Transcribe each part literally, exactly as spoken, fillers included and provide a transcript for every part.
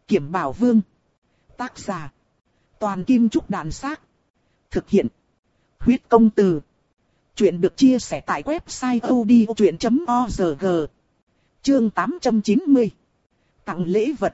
Kiểm Bảo Vương. Tác giả. Toàn Kim Trúc Đàn Xác. Thực hiện. Huyết Công Từ. Chuyện được chia sẻ tại website odchuyện chấm org. Chương tám trăm chín mươi. Tặng lễ vật.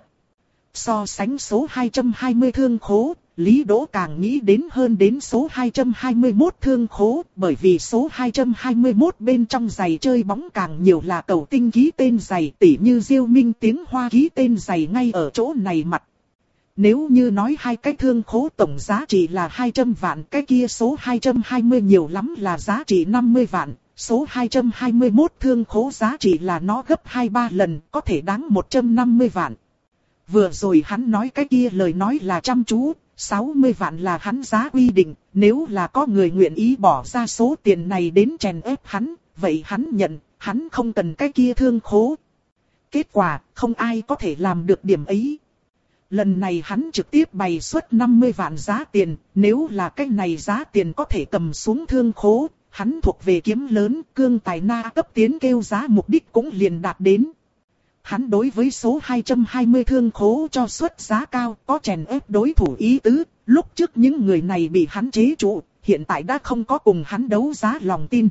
So sánh số hai trăm hai mươi thương khố, Lý Đỗ càng nghĩ đến hơn đến số hai trăm hai mươi mốt thương khố, bởi vì số hai trăm hai mươi mốt bên trong giày chơi bóng càng nhiều là cầu tinh ký tên giày, tỉ như Diêu Minh Tiếng Hoa ký tên giày ngay ở chỗ này mặt. Nếu như nói hai cái thương khố tổng giá trị là hai trăm vạn, cái kia số hai trăm hai mươi nhiều lắm là giá trị năm mươi vạn, số hai trăm hai mươi mốt thương khố giá trị là nó gấp hai ba lần, có thể đáng một trăm năm mươi vạn. Vừa rồi hắn nói cái kia lời nói là chăm chú, sáu mươi vạn là hắn giá quy định, nếu là có người nguyện ý bỏ ra số tiền này đến chèn ép hắn, vậy hắn nhận, hắn không cần cái kia thương khố. Kết quả, không ai có thể làm được điểm ấy. Lần này hắn trực tiếp bày suất năm mươi vạn giá tiền, nếu là cái này giá tiền có thể cầm xuống thương khố, hắn thuộc về kiếm lớn, cương tài na cấp tiến kêu giá mục đích cũng liền đạt đến. Hắn đối với số hai trăm hai mươi thương khố cho suất giá cao, có chèn ép đối thủ ý tứ, lúc trước những người này bị hắn chế trụ, hiện tại đã không có cùng hắn đấu giá lòng tin.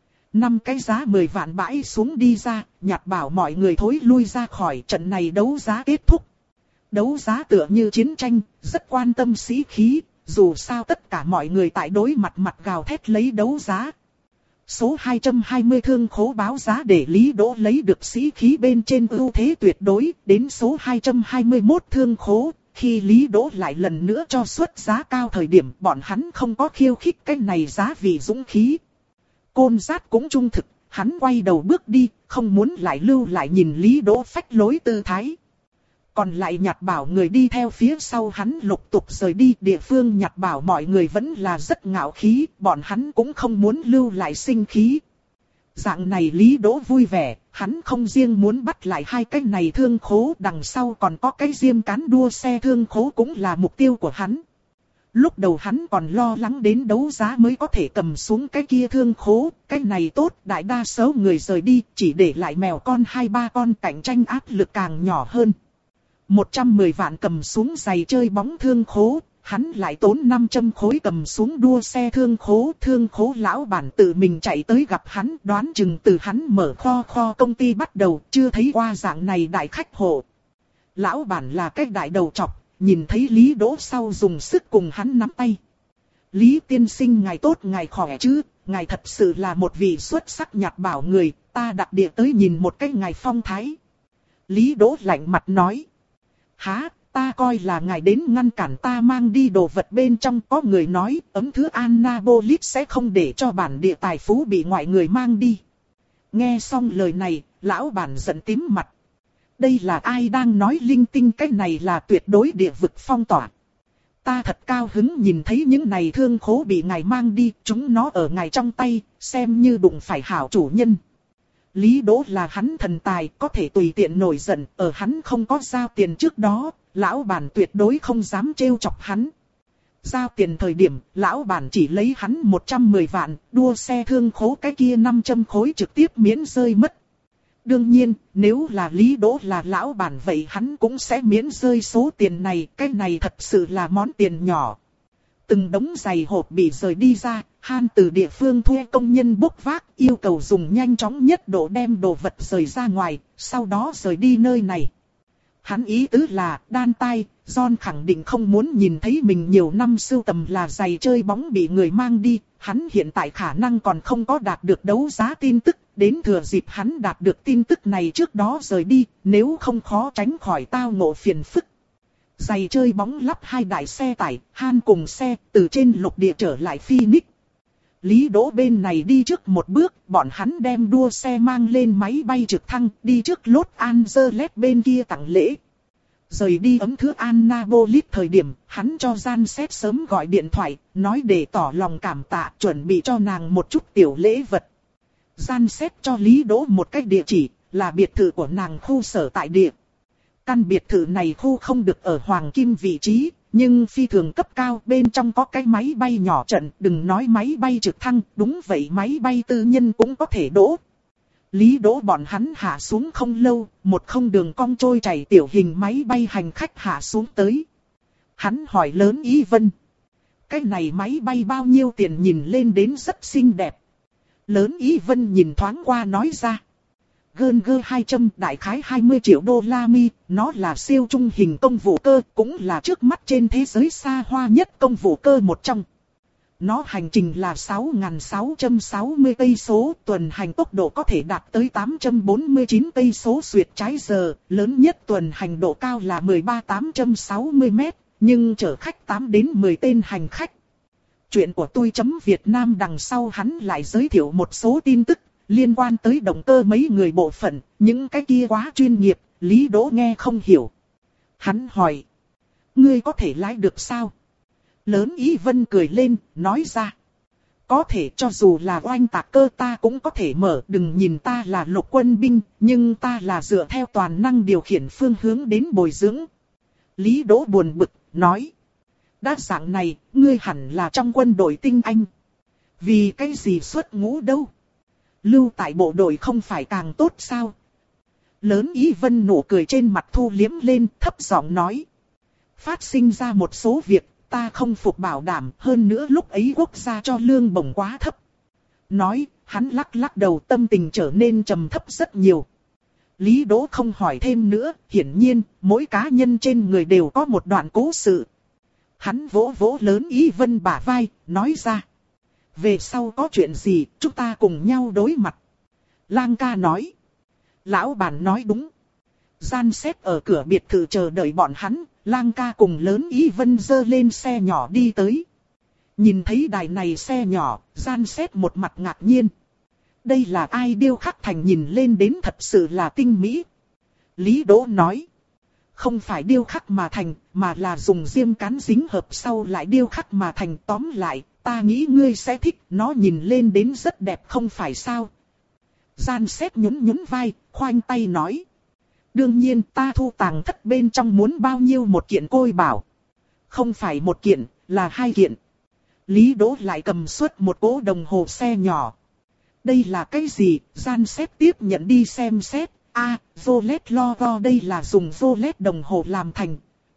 Năm cái giá mười vạn bãi xuống đi ra, Nhạt bảo mọi người thối lui ra khỏi trận này đấu giá kết thúc. Đấu giá tựa như chiến tranh, rất quan tâm sĩ khí, dù sao tất cả mọi người tại đối mặt mặt gào thét lấy đấu giá. Số hai trăm hai mươi thương khố báo giá để Lý Đỗ lấy được sĩ khí bên trên ưu thế tuyệt đối, đến số hai trăm hai mươi mốt thương khố, khi Lý Đỗ lại lần nữa cho suất giá cao thời điểm bọn hắn không có khiêu khích cái này giá vì dũng khí. Côn Giác cũng trung thực, hắn quay đầu bước đi, không muốn lại lưu lại nhìn Lý Đỗ phách lối tư thái. Còn lại Nhạt bảo người đi theo phía sau hắn lục tục rời đi, địa phương Nhạt bảo mọi người vẫn là rất ngạo khí, bọn hắn cũng không muốn lưu lại sinh khí. Dạng này Lý Đỗ vui vẻ, hắn không riêng muốn bắt lại hai cái này thương khố, đằng sau còn có cái diêm cán đua xe thương khố cũng là mục tiêu của hắn. Lúc đầu hắn còn lo lắng đến đấu giá mới có thể cầm xuống cái kia thương khố, cái này tốt, đại đa số người rời đi, chỉ để lại mèo con hai ba con, cạnh tranh áp lực càng nhỏ hơn. một trăm mười vạn cầm xuống giày chơi bóng thương khố, hắn lại tốn năm trăm khối cầm xuống đua xe thương khố. Thương khố lão bản tự mình chạy tới gặp hắn, đoán chừng từ hắn mở kho kho công ty bắt đầu, chưa thấy qua dạng này đại khách hộ. Lão bản là cái đại đầu trọc, nhìn thấy Lý Đỗ sau dùng sức cùng hắn nắm tay. Lý tiên sinh ngài tốt, ngài khỏe chứ, ngài thật sự là một vị xuất sắc Nhạt bảo người, ta đặc địa tới nhìn một cái ngài phong thái. Lý Đỗ lạnh mặt nói. Hả, ta coi là ngài đến ngăn cản ta mang đi đồ vật bên trong. Có người nói ấm thứ Annapolis sẽ không để cho bản địa tài phú bị ngoại người mang đi. Nghe xong lời này, lão bản giận tím mặt. Đây là ai đang nói linh tinh, cái này là tuyệt đối địa vực phong tỏa. Ta thật cao hứng nhìn thấy những này thương khố bị ngài mang đi, chúng nó ở ngài trong tay, xem như đụng phải hảo chủ nhân. Lý Đỗ là hắn thần tài, có thể tùy tiện nổi giận, ở hắn không có giao tiền trước đó, lão bản tuyệt đối không dám trêu chọc hắn. Giao tiền thời điểm, lão bản chỉ lấy hắn một trăm mười vạn, đua xe thương khố cái kia năm trăm khối trực tiếp miễn rơi mất. Đương nhiên, nếu là Lý Đỗ là lão bản vậy hắn cũng sẽ miễn rơi số tiền này, cái này thật sự là món tiền nhỏ. Từng đống giày hộp bị rời đi ra, Han từ địa phương thuê công nhân bốc vác, yêu cầu dùng nhanh chóng nhất độ đem đồ vật rời ra ngoài, sau đó rời đi nơi này. Hắn ý tứ là, đan tai, John khẳng định không muốn nhìn thấy mình nhiều năm sưu tầm là giày chơi bóng bị người mang đi, hắn hiện tại khả năng còn không có đạt được đấu giá tin tức, đến thừa dịp hắn đạt được tin tức này trước đó rời đi, nếu không khó tránh khỏi tao ngộ phiền phức. Giày chơi bóng lắp hai đại xe tải, Han cùng xe, từ trên lục địa trở lại Phoenix. Lý Đỗ bên này đi trước một bước, bọn hắn đem đua xe mang lên máy bay trực thăng, đi trước Los Angeles bên kia tặng lễ. Rời đi ấm thứ Annapolis thời điểm, hắn cho Gian Xét sớm gọi điện thoại, nói để tỏ lòng cảm tạ, chuẩn bị cho nàng một chút tiểu lễ vật. Gian Xét cho Lý Đỗ một cái địa chỉ, là biệt thự của nàng khu sở tại địa. Căn biệt thự này khu không được ở Hoàng Kim vị trí, nhưng phi thường cấp cao, bên trong có cái máy bay nhỏ trận, đừng nói máy bay trực thăng, đúng vậy máy bay tư nhân cũng có thể đỗ. Lý Đỗ bọn hắn hạ xuống không lâu, một không đường cong trôi chảy tiểu hình máy bay hành khách hạ xuống tới. Hắn hỏi Lớn Ý Vân. Cái này máy bay bao nhiêu tiền, nhìn lên đến rất xinh đẹp. Lớn Ý Vân nhìn thoáng qua nói ra. Gơn gơ hai trăm đại khái hai mươi triệu đô la mi, nó là siêu trung hình công vụ cơ, cũng là trước mắt trên thế giới xa hoa nhất công vụ cơ một trong. Nó hành trình là sáu nghìn sáu trăm sáu mươi cây số, tuần hành tốc độ có thể đạt tới tám trăm bốn mươi chín cây số xuyệt trái giờ, lớn nhất tuần hành độ cao là mười ba nghìn tám trăm sáu mươi mét, nhưng chở khách tám đến mười tên hành khách. Chuyện của tôi chấm Việt Nam đằng sau hắn lại giới thiệu một số tin tức liên quan tới động cơ mấy người bộ phận, những cái kia quá chuyên nghiệp, Lý Đỗ nghe không hiểu. Hắn hỏi, ngươi có thể lái được sao? Lớn Ý Vân cười lên, nói ra. Có thể, cho dù là oanh tạc cơ ta cũng có thể mở, đừng nhìn ta là lục quân binh, nhưng ta là dựa theo toàn năng điều khiển phương hướng đến bồi dưỡng. Lý Đỗ buồn bực, nói. Đã dạng này, ngươi hẳn là trong quân đội tinh anh. Vì cái gì xuất ngũ đâu? Lưu tại bộ đội không phải càng tốt sao? Lớn Ý Vân nụ cười trên mặt thu liếm lên, thấp giọng nói. Phát sinh ra một số việc, ta không phục bảo đảm, hơn nữa lúc ấy quốc gia cho lương bổng quá thấp. Nói, hắn lắc lắc đầu, tâm tình trở nên trầm thấp rất nhiều. Lý Đỗ không hỏi thêm nữa, hiển nhiên, mỗi cá nhân trên người đều có một đoạn cố sự. Hắn vỗ vỗ Lớn Ý Vân bả vai, nói ra. Về sau có chuyện gì, chúng ta cùng nhau đối mặt. Lang ca nói. Lão bản nói đúng. Gian xếp ở cửa biệt thự chờ đợi bọn hắn, Lang ca cùng Lớn Ý Vân dơ lên xe nhỏ đi tới. Nhìn thấy đài này xe nhỏ, Gian xếp một mặt ngạc nhiên. Đây là ai điêu khắc thành, nhìn lên đến thật sự là tinh mỹ. Lý Đỗ nói. Không phải điêu khắc mà thành, mà là dùng diêm cán dính hợp sau lại điêu khắc mà thành. Tóm lại, ta nghĩ ngươi sẽ thích, nó nhìn lên đến rất đẹp không phải sao? Gian xếp nhún nhún vai, khoanh tay nói. Đương nhiên ta thu tàng thất bên trong muốn bao nhiêu một kiện côi bảo. Không phải một kiện, là hai kiện. Lý Đỗ lại cầm suốt một cỗ đồng hồ xe nhỏ. Đây là cái gì? Gian xếp tiếp nhận đi xem xét. A, Rolex logo, đây là dùng Rolex đồng hồ làm thành.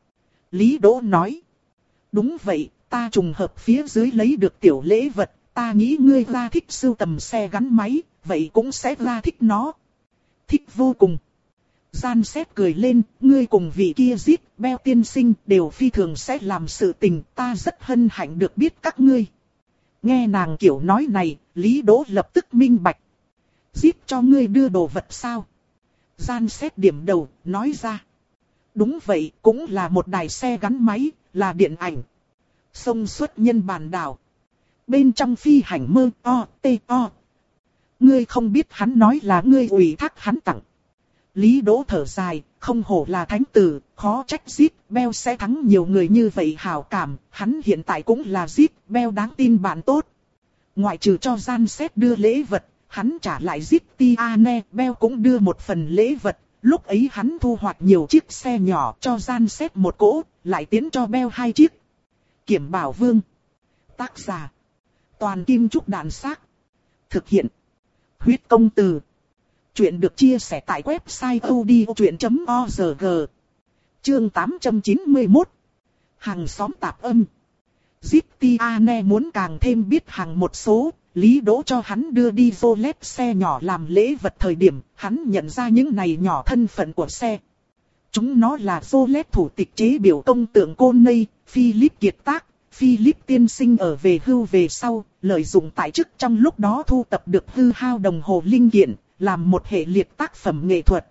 Lý Đỗ nói. Đúng vậy, ta trùng hợp phía dưới lấy được tiểu lễ vật. Ta nghĩ ngươi ra thích sưu tầm xe gắn máy, vậy cũng sẽ ra thích nó. Thích vô cùng. Gian xếp cười lên, ngươi cùng vị kia giết, Beo tiên sinh đều phi thường sẽ làm sự tình, ta rất hân hạnh được biết các ngươi. Nghe nàng kiểu nói này, Lý Đỗ lập tức minh bạch. Giết cho ngươi đưa đồ vật sao? Gian xếp điểm đầu, nói ra. Đúng vậy, cũng là một đài xe gắn máy, là điện ảnh. Sông xuất nhân bản đảo. Bên trong phi hành mơ o, tê o. Ngươi không biết hắn nói là ngươi ủy thác hắn tặng. Lý Đỗ thở dài, không hổ là thánh tử, khó trách giết, Beo sẽ thắng nhiều người như vậy hảo cảm, hắn hiện tại cũng là giết, Beo đáng tin bạn tốt. Ngoại trừ cho Gian xếp đưa lễ vật, hắn trả lại giết Tiane, Beo cũng đưa một phần lễ vật, lúc ấy hắn thu hoạch nhiều chiếc xe nhỏ cho Gian xếp một cỗ, lại tiến cho Beo hai chiếc. Kiểm Bảo Vương. Tác giả. Toàn Kim Trúc Đạn Xác. Thực hiện. Huyết Công Từ. Chuyện được chia sẻ tại website odchuyện chấm org. Chương tám trăm chín mươi mốt. Hàng xóm tạp âm. Zitiane muốn càng thêm biết hàng một số, Lý Đỗ cho hắn đưa đi Rolex xe nhỏ làm lễ vật thời điểm, hắn nhận ra những này nhỏ thân phận của xe. Chúng nó là Rolex thủ tịch chế biểu công tượng Côn Nây, Philip kiệt tác, Philip tiên sinh ở về hưu về sau, lợi dụng tại chức trong lúc đó thu tập được hư hao đồng hồ linh kiện, làm một hệ liệt tác phẩm nghệ thuật.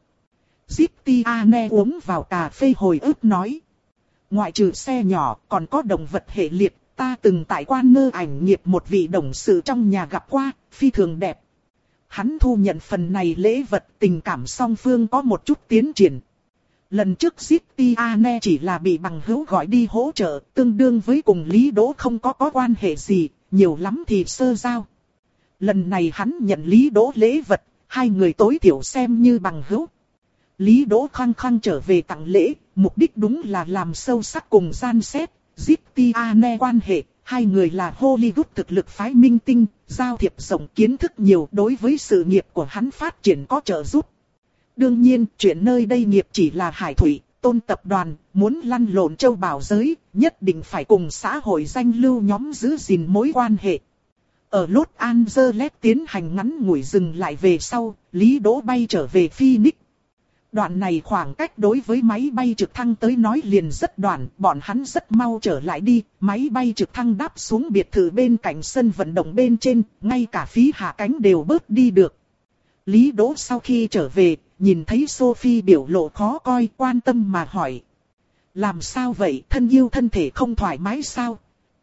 Zitiane uống vào cà phê hồi ức nói. Ngoại trừ xe nhỏ, còn có động vật hệ liệt, ta từng tại quan nơ ảnh nghiệp một vị đồng sự trong nhà gặp qua, phi thường đẹp. Hắn thu nhận phần này lễ vật, tình cảm song phương có một chút tiến triển. Lần trước Zitiane chỉ là bị bằng hữu gọi đi hỗ trợ, tương đương với cùng Lý Đỗ không có có quan hệ gì, nhiều lắm thì sơ giao. Lần này hắn nhận Lý Đỗ lễ vật, hai người tối thiểu xem như bằng hữu. Lý Đỗ khăng khăng trở về tặng lễ, mục đích đúng là làm sâu sắc cùng Gian xếp, Zitiane quan hệ, Hai người là Hollywood thực lực phái minh tinh, giao thiệp rộng kiến thức nhiều, đối với sự nghiệp của hắn phát triển có trợ giúp. Đương nhiên, chuyện nơi đây nghiệp chỉ là hải thủy, Tôn tập đoàn, muốn lăn lộn châu bảo giới, nhất định phải cùng xã hội danh lưu nhóm giữ gìn mối quan hệ. Ở Los Angeles tiến hành ngắn ngủi dừng lại về sau, Lý Đỗ bay trở về Phoenix. Đoạn này khoảng cách đối với máy bay trực thăng tới nói liền rất đoạn, bọn hắn rất mau trở lại đi, máy bay trực thăng đáp xuống biệt thự bên cạnh sân vận động bên trên, ngay cả phí hạ cánh đều bớt đi được. Lý Đỗ sau khi trở về, nhìn thấy Sophie biểu lộ khó coi, quan tâm mà hỏi. Làm sao vậy, thân yêu thân thể không thoải mái sao?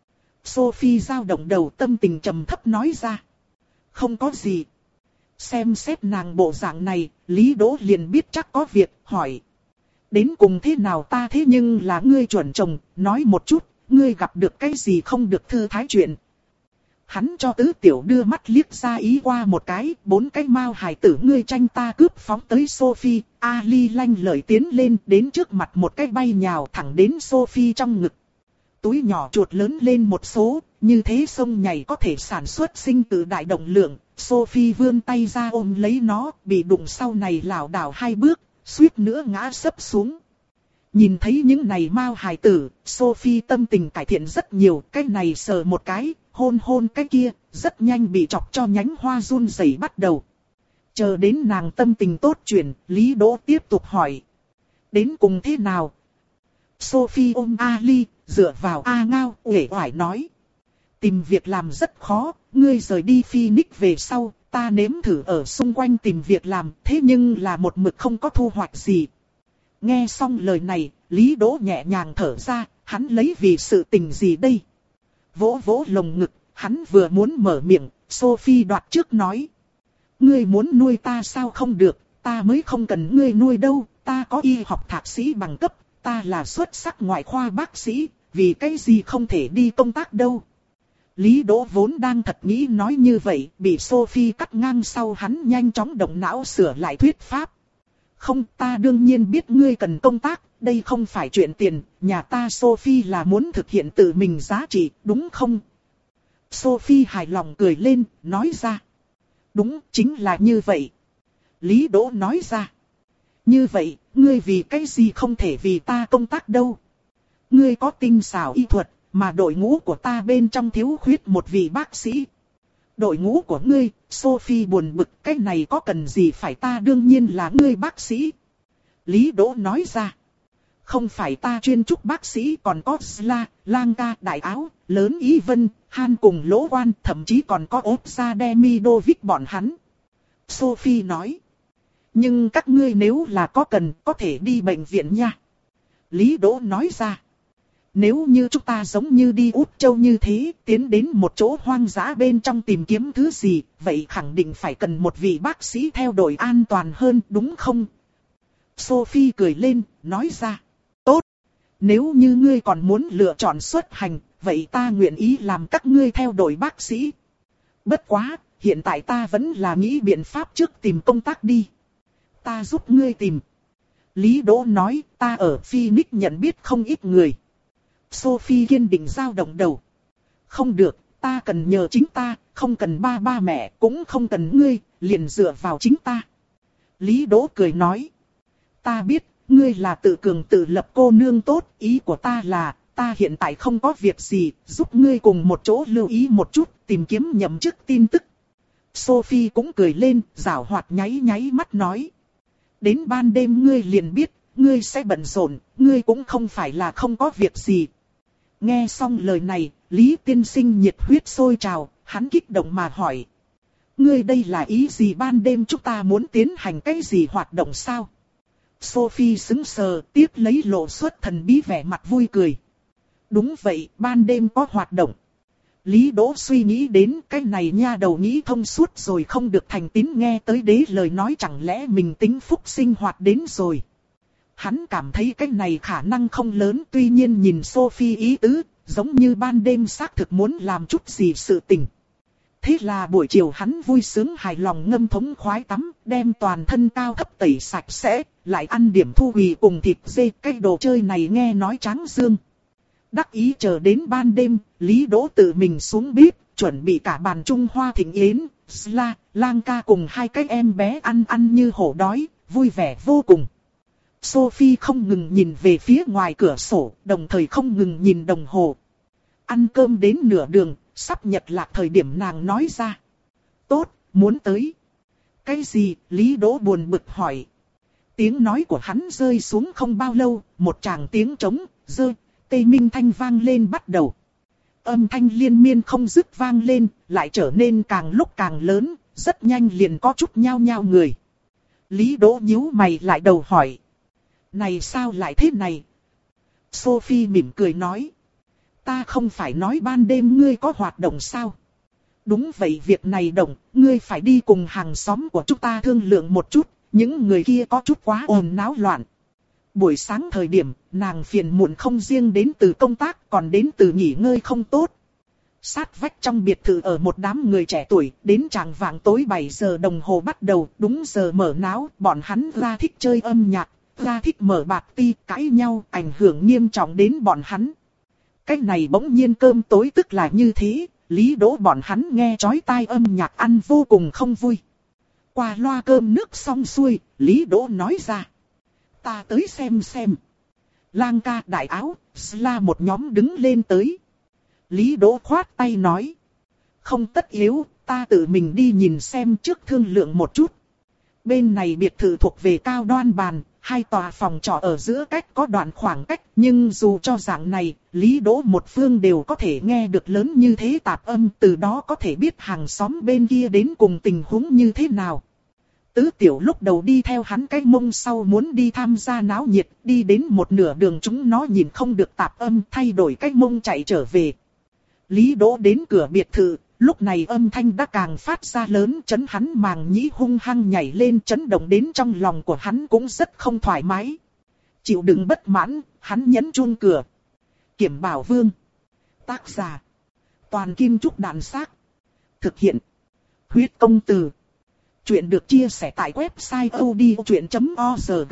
Sophie dao động đầu, tâm tình trầm thấp nói ra. Không có gì. Xem xét nàng bộ dạng này, Lý Đỗ liền biết chắc có việc, hỏi. Đến cùng thế nào ta thế nhưng là ngươi chuẩn chồng, nói một chút, ngươi gặp được cái gì không được thư thái chuyện. Hắn cho tứ tiểu đưa mắt liếc ra ý qua một cái, bốn cái mao hài tử ngươi tranh ta cướp phóng tới Sophie, Ali lanh lợi tiến lên đến trước mặt một cái bay nhào thẳng đến Sophie trong ngực. Túi nhỏ chuột lớn lên một số, như thế sông nhảy có thể sản xuất sinh tử đại động lượng. Sophie vươn tay ra ôm lấy nó, bị đụng sau này lảo đảo hai bước, suýt nữa ngã sấp xuống. Nhìn thấy những này mao hài tử, Sophie tâm tình cải thiện rất nhiều, cái này sờ một cái, hôn hôn cái kia, rất nhanh bị chọc cho nhánh hoa run rẩy bắt đầu. Chờ đến nàng tâm tình tốt chuyển, Lý Đỗ tiếp tục hỏi. Đến cùng thế nào? Sophie ôm Ali, dựa vào A Ngao, uể oải nói. Tìm việc làm rất khó, ngươi rời đi Phoenix về sau, ta nếm thử ở xung quanh tìm việc làm, thế nhưng là một mực không có thu hoạch gì. Nghe xong lời này, Lý Đỗ nhẹ nhàng thở ra, hắn lấy vì sự tình gì đây? Vỗ vỗ lồng ngực, hắn vừa muốn mở miệng, Sophie đoạt trước nói. Ngươi muốn nuôi ta sao không được, ta mới không cần ngươi nuôi đâu, ta có y học thạc sĩ bằng cấp, ta là xuất sắc ngoại khoa bác sĩ, vì cái gì không thể đi công tác đâu. Lý Đỗ vốn đang thật nghĩ nói như vậy, bị Sophie cắt ngang sau hắn nhanh chóng động não sửa lại thuyết pháp. Không, ta đương nhiên biết ngươi cần công tác, đây không phải chuyện tiền, nhà ta Sophie là muốn thực hiện tự mình giá trị, đúng không? Sophie hài lòng cười lên, nói ra. Đúng, chính là như vậy. Lý Đỗ nói ra. Như vậy, ngươi vì cái gì không thể vì ta công tác đâu? Ngươi có tinh xảo y thuật, mà đội ngũ của ta bên trong thiếu khuyết một vị bác sĩ. Đội ngũ của ngươi, Sophie buồn bực, cái này có cần gì phải ta đương nhiên là ngươi bác sĩ. Lý Đỗ nói ra. Không phải ta chuyên trúc bác sĩ, còn có Sla, Lang Ca, Đại Áo, Lớn Ý Vân, Han cùng Lỗ Quan, thậm chí còn có ốp ra Demidovic bọn hắn. Sophie nói. Nhưng các ngươi nếu là có cần, có thể đi bệnh viện nha. Lý Đỗ nói ra. Nếu như chúng ta giống như đi Út Châu như thế, tiến đến một chỗ hoang dã bên trong tìm kiếm thứ gì, vậy khẳng định phải cần một vị bác sĩ theo đuổi an toàn hơn, đúng không? Sophie cười lên, nói ra. Tốt! Nếu như ngươi còn muốn lựa chọn xuất hành, vậy ta nguyện ý làm các ngươi theo đuổi bác sĩ. Bất quá, hiện tại ta vẫn là nghĩ biện pháp trước tìm công tác đi. Ta giúp ngươi tìm. Lý Đỗ nói, ta ở Phoenix nhận biết không ít người. Sophie kiên định dao động đầu. Không được, ta cần nhờ chính ta, không cần ba ba mẹ, cũng không cần ngươi, liền dựa vào chính ta. Lý Đỗ cười nói. Ta biết, ngươi là tự cường tự lập cô nương tốt, ý của ta là, ta hiện tại không có việc gì, giúp ngươi cùng một chỗ lưu ý một chút, tìm kiếm nhậm chức tin tức. Sophie cũng cười lên, giảo hoạt nháy nháy mắt nói. Đến ban đêm ngươi liền biết, ngươi sẽ bận rộn, ngươi cũng không phải là không có việc gì. Nghe xong lời này, Lý tiên sinh nhiệt huyết sôi trào, hắn kích động mà hỏi. Ngươi đây là ý gì, ban đêm chúng ta muốn tiến hành cái gì hoạt động sao? Sophie sững sờ, tiếp lấy lộ xuất thần bí vẻ mặt vui cười. Đúng vậy, ban đêm có hoạt động. Lý Đỗ suy nghĩ đến cái này nha đầu nghĩ thông suốt rồi không được thành tín, nghe tới đế lời nói chẳng lẽ mình tính phúc sinh hoạt đến rồi. Hắn cảm thấy cái này khả năng không lớn, tuy nhiên nhìn Sophie ý tứ, giống như ban đêm xác thực muốn làm chút gì sự tình. Thế là buổi chiều hắn vui sướng hài lòng ngâm thống khoái tắm, đem toàn thân cao thấp tẩy sạch sẽ, lại ăn điểm thu hủy cùng thịt dê, cái đồ chơi này nghe nói tráng dương. Đắc ý chờ đến ban đêm, Lý Đỗ tự mình xuống bếp, chuẩn bị cả bàn Trung Hoa thịnh yến, Sla, Lang ca cùng hai cái em bé ăn ăn như hổ đói, vui vẻ vô cùng. Sophie không ngừng nhìn về phía ngoài cửa sổ, đồng thời không ngừng nhìn đồng hồ. Ăn cơm đến nửa đường, sắp nhật lạc thời điểm nàng nói ra. Tốt, muốn tới. Cái gì? Lý Đỗ buồn bực hỏi. Tiếng nói của hắn rơi xuống không bao lâu, một tràng tiếng trống, rơi, tê minh thanh vang lên bắt đầu. Âm thanh liên miên không dứt vang lên, lại trở nên càng lúc càng lớn, rất nhanh liền có chút nhao nhao người. Lý Đỗ nhíu mày lại đầu hỏi. Này sao lại thế này? Sophie mỉm cười nói. Ta không phải nói ban đêm ngươi có hoạt động sao? Đúng vậy, việc này động, ngươi phải đi cùng hàng xóm của chúng ta thương lượng một chút, những người kia có chút quá ồn náo loạn. Buổi sáng thời điểm, nàng phiền muộn không riêng đến từ công tác, còn đến từ nghỉ ngơi không tốt. Sát vách trong biệt thự ở một đám người trẻ tuổi, đến chạng vạng tối bảy giờ đồng hồ bắt đầu, đúng giờ mở náo, bọn hắn ra thích chơi âm nhạc, ra thích mở bạc ti, cãi nhau, ảnh hưởng nghiêm trọng đến bọn hắn. Cái này bỗng nhiên cơm tối tức là như thế, Lý Đỗ bọn hắn nghe chói tai âm nhạc ăn vô cùng không vui. Qua loa cơm nước xong xuôi, Lý Đỗ nói ra. Ta tới xem xem. Lang ca đại áo, Sla một nhóm đứng lên tới. Lý Đỗ khoát tay nói. Không tất yếu, ta tự mình đi nhìn xem trước thương lượng một chút. Bên này biệt thự thuộc về Cao Đoan Bàn, hai tòa phòng trọ ở giữa cách có đoạn khoảng cách. Nhưng dù cho dạng này, Lý Đỗ một phương đều có thể nghe được lớn như thế tạp âm. Từ đó có thể biết hàng xóm bên kia đến cùng tình huống như thế nào. Tứ tiểu lúc đầu đi theo hắn cái mông sau muốn đi tham gia náo nhiệt, đi đến một nửa đường chúng nó nhìn không được tạp âm, thay đổi cái mông chạy trở về. Lý Đỗ đến cửa biệt thự, lúc này âm thanh đã càng phát ra lớn, chấn hắn màng nhĩ hung hăng nhảy lên, chấn động đến trong lòng của hắn cũng rất không thoải mái. Chịu đựng bất mãn, hắn nhấn chuông cửa. Kiểm Bảo Vương. Tác giả. Toàn Kim Trúc Đàn Xác. Thực hiện. Huyết Công Từ. Chuyện được chia sẻ tại website odchuyện chấm org.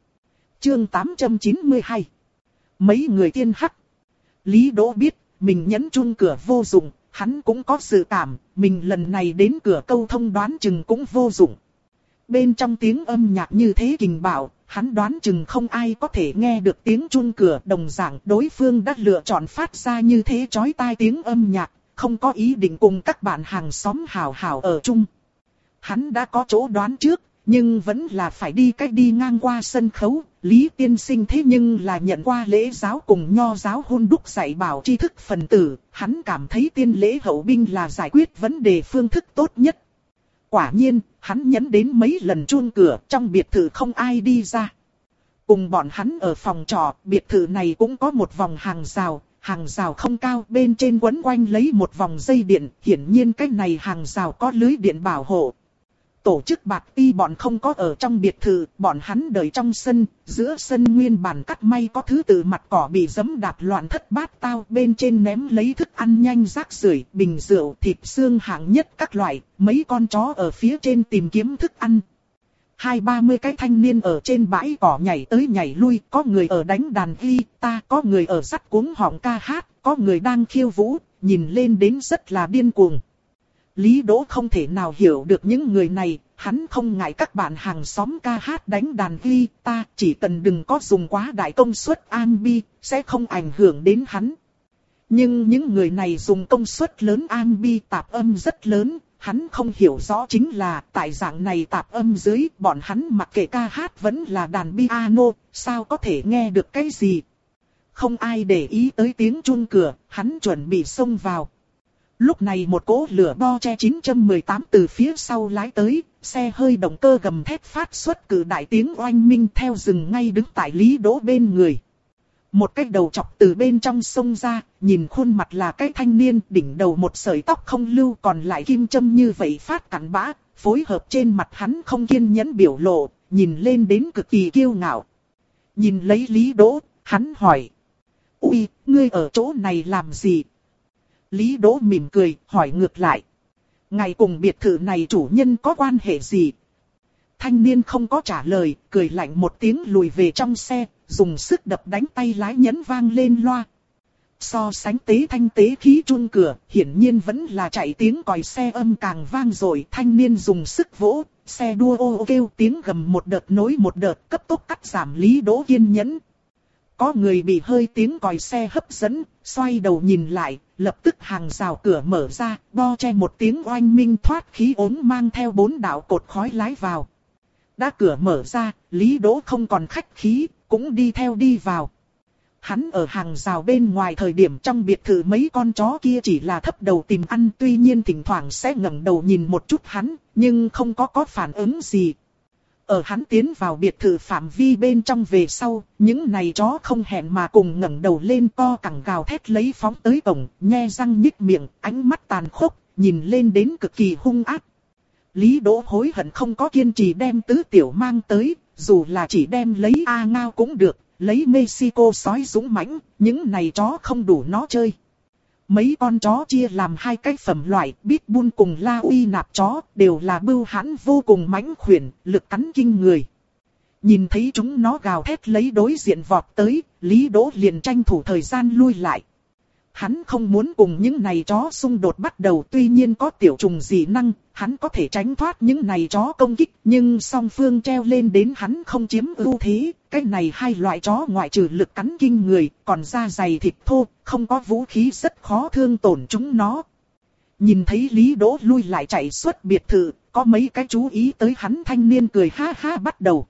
Chương tám trăm chín mươi hai. Mấy người tiên hắc. Lý Đỗ biết, mình nhấn chuông cửa vô dụng, hắn cũng có dự cảm, mình lần này đến cửa câu thông đoán chừng cũng vô dụng. Bên trong tiếng âm nhạc như thế kình bạo, hắn đoán chừng không ai có thể nghe được tiếng chuông cửa, đồng dạng đối phương đã lựa chọn phát ra như thế chói tai tiếng âm nhạc, không có ý định cùng các bạn hàng xóm hào hào ở chung. Hắn đã có chỗ đoán trước, nhưng vẫn là phải đi cách đi ngang qua sân khấu. Lý tiên sinh thế nhưng là nhận qua lễ giáo cùng nho giáo hun đúc dạy bảo tri thức phần tử. Hắn cảm thấy tiên lễ hậu binh là giải quyết vấn đề phương thức tốt nhất. Quả nhiên, hắn nhấn đến mấy lần chuông cửa, trong biệt thự không ai đi ra. Cùng bọn hắn ở phòng trọ, biệt thự này cũng có một vòng hàng rào. Hàng rào không cao, bên trên quấn quanh lấy một vòng dây điện. Hiển nhiên cái này hàng rào có lưới điện bảo hộ. Tổ chức bạc ti bọn không có ở trong biệt thự, bọn hắn đợi trong sân, giữa sân nguyên bản cắt may có thứ tự mặt cỏ bị giẫm đạp loạn thất bát tao, bên trên ném lấy thức ăn nhanh rác rưởi, bình rượu, thịt xương hạng nhất các loại, mấy con chó ở phía trên tìm kiếm thức ăn. Hai ba mươi cái thanh niên ở trên bãi cỏ nhảy tới nhảy lui, có người ở đánh đàn guitar, có người ở sắt cuống họng ca hát, có người đang khiêu vũ, nhìn lên đến rất là điên cuồng. Lý Đỗ không thể nào hiểu được những người này, hắn không ngại các bạn hàng xóm ca hát đánh đàn guitar, chỉ cần đừng có dùng quá đại công suất ambi, sẽ không ảnh hưởng đến hắn. Nhưng những người này dùng công suất lớn ambi tạp âm rất lớn, hắn không hiểu rõ chính là tại dạng này tạp âm dưới, bọn hắn mặc kệ ca hát vẫn là đàn piano, sao có thể nghe được cái gì. Không ai để ý tới tiếng chuông cửa, hắn chuẩn bị xông vào. Lúc này một cỗ lửa Porsche chín một tám từ phía sau lái tới, xe hơi động cơ gầm thét phát xuất cự đại tiếng oanh minh theo dừng ngay đứng tại Lý Đỗ bên người. Một cái đầu chọc từ bên trong xông ra, nhìn khuôn mặt là cái thanh niên, đỉnh đầu một sợi tóc không lưu còn lại kim châm như vậy phát cặn bã, phối hợp trên mặt hắn không kiên nhẫn biểu lộ, nhìn lên đến cực kỳ kiêu ngạo. Nhìn lấy Lý Đỗ, hắn hỏi. Ui, ngươi ở chỗ này làm gì? Lý Đỗ mỉm cười, hỏi ngược lại. Ngài cùng biệt thự này chủ nhân có quan hệ gì? Thanh niên không có trả lời, cười lạnh một tiếng lùi về trong xe, dùng sức đập đánh tay lái nhấn vang lên loa. So sánh tế thanh tế khí chuông cửa, hiển nhiên vẫn là chạy tiếng còi xe âm càng vang rồi. Thanh niên dùng sức vỗ, xe đua ô ô kêu tiếng gầm một đợt nối một đợt, cấp tốc cắt giảm Lý Đỗ kiên nhẫn. Có người bị hơi tiếng còi xe hấp dẫn, xoay đầu nhìn lại, lập tức hàng rào cửa mở ra, bo che một tiếng oanh minh thoát khí ống mang theo bốn đạo cột khói lái vào. Đã cửa mở ra, Lý Đỗ không còn khách khí, cũng đi theo đi vào. Hắn ở hàng rào bên ngoài thời điểm trong biệt thự mấy con chó kia chỉ là thấp đầu tìm ăn, tuy nhiên thỉnh thoảng sẽ ngẩng đầu nhìn một chút hắn, nhưng không có có phản ứng gì. Ở hắn tiến vào biệt thự phạm vi bên trong về sau, những này chó không hẹn mà cùng ngẩng đầu lên co cẳng gào thét lấy phóng tới cổng, nhe răng nhích miệng, ánh mắt tàn khốc, nhìn lên đến cực kỳ hung ác. Lý Đỗ hối hận không có kiên trì đem tứ tiểu mang tới, dù là chỉ đem lấy A Ngao cũng được, lấy Mexico sói dũng mãnh, những này chó không đủ nó chơi. Mấy con chó chia làm hai cái phẩm loại, Pitbull cùng La Uy nạp chó, đều là bưu hãn vô cùng mãnh khuyển, lực cắn kinh người. Nhìn thấy chúng nó gào thét lấy đối diện vọt tới, Lý Đỗ liền tranh thủ thời gian lui lại. Hắn không muốn cùng những này chó xung đột bắt đầu, tuy nhiên có tiểu trùng dị năng, hắn có thể tránh thoát những này chó công kích, nhưng song phương treo lên đến hắn không chiếm ưu thế. Cái này hai loại chó ngoại trừ lực cắn kinh người, còn da dày thịt thô, không có vũ khí rất khó thương tổn chúng nó. Nhìn thấy Lý Đỗ lui lại chạy xuất biệt thự, có mấy cái chú ý tới hắn thanh niên cười ha ha bắt đầu.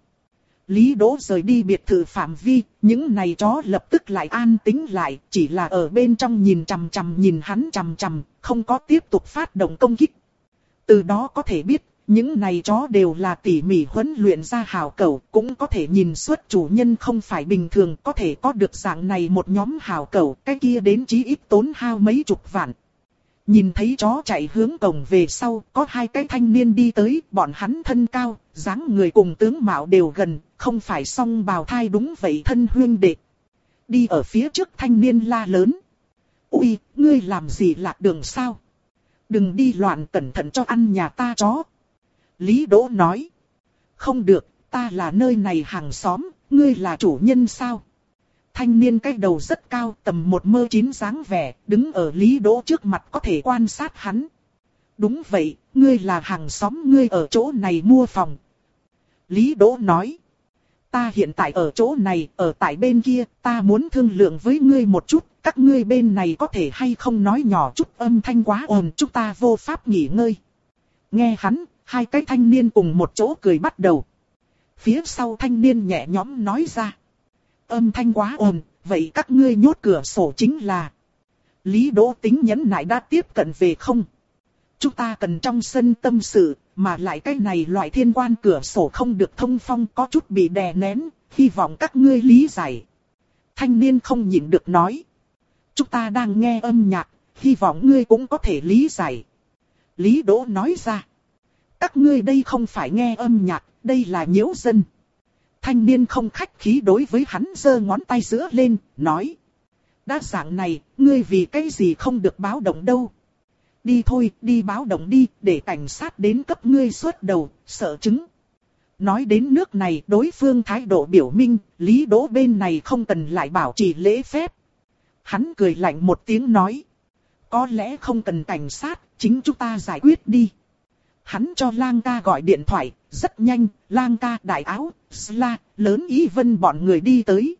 Lý Đỗ rời đi biệt thự phạm vi, những này chó lập tức lại an tĩnh lại, chỉ là ở bên trong nhìn chằm chằm nhìn hắn chằm chằm, không có tiếp tục phát động công kích. Từ đó có thể biết, những này chó đều là tỉ mỉ huấn luyện ra hảo cẩu, cũng có thể nhìn xuất chủ nhân không phải bình thường, có thể có được dạng này một nhóm hảo cẩu, cái kia đến chí ít tốn hao mấy chục vạn. Nhìn thấy chó chạy hướng cổng về sau, có hai cái thanh niên đi tới, bọn hắn thân cao, dáng người cùng tướng mạo đều gần, không phải song bào thai đúng vậy thân huyên đệ. Đi ở phía trước thanh niên la lớn. Ui, ngươi làm gì lạc đường sao? Đừng đi loạn, cẩn thận cho ăn nhà ta chó. Lý Đỗ nói. Không được, ta là nơi này hàng xóm, ngươi là chủ nhân sao? Thanh niên cái đầu rất cao, tầm một mơ chín dáng vẻ, đứng ở Lý Đỗ trước mặt có thể quan sát hắn. Đúng vậy, ngươi là hàng xóm, ngươi ở chỗ này mua phòng. Lý Đỗ nói. Ta hiện tại ở chỗ này, ở tại bên kia, ta muốn thương lượng với ngươi một chút, các ngươi bên này có thể hay không nói nhỏ chút, âm thanh quá ồn, chúng ta vô pháp nghỉ ngơi. Nghe hắn, hai cái thanh niên cùng một chỗ cười bắt đầu. Phía sau thanh niên nhẹ nhõm nói ra. Âm thanh quá ồn, vậy các ngươi nhốt cửa sổ chính là. Lý Đỗ tính nhẫn nại đã tiếp cận về không. Chúng ta cần trong sân tâm sự, mà lại cái này loại thiên quan cửa sổ không được thông phong, có chút bị đè nén, hy vọng các ngươi lý giải. Thanh niên không nhịn được nói. Chúng ta đang nghe âm nhạc, hy vọng ngươi cũng có thể lý giải. Lý Đỗ nói ra. Các ngươi đây không phải nghe âm nhạc, đây là nhiễu dân. Thanh niên không khách khí đối với hắn giơ ngón tay giữa lên, nói. Đã dạng này, ngươi vì cái gì không được báo động đâu. Đi thôi, đi báo động đi, để cảnh sát đến cấp ngươi xuất đầu, sợ chứng. Nói đến nước này, đối phương thái độ biểu minh, Lý Đỗ bên này không cần lại bảo trì lễ phép. Hắn cười lạnh một tiếng nói. Có lẽ không cần cảnh sát, chính chúng ta giải quyết đi. Hắn cho Lang ca gọi điện thoại, rất nhanh, Lang ca, Đại Áo, Sla, Lớn Ý Vân bọn người đi tới.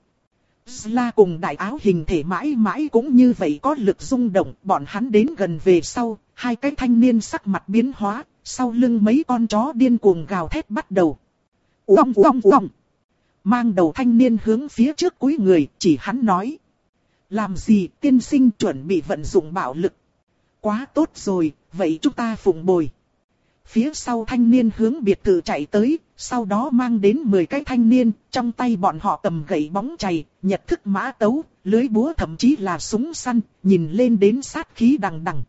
Sla cùng Đại Áo hình thể mãi mãi cũng như vậy có lực rung động, bọn hắn đến gần về sau, hai cái thanh niên sắc mặt biến hóa, sau lưng mấy con chó điên cuồng gào thét bắt đầu. Uong uong uong. Mang đầu thanh niên hướng phía trước cúi người, chỉ hắn nói. Làm gì tiên sinh chuẩn bị vận dụng bạo lực. Quá tốt rồi, vậy chúng ta phụng bồi. Phía sau thanh niên hướng biệt thự chạy tới, sau đó mang đến mười cái thanh niên, trong tay bọn họ cầm gậy bóng chày, nhật thức mã tấu, lưới búa thậm chí là súng săn, nhìn lên đến sát khí đằng đằng.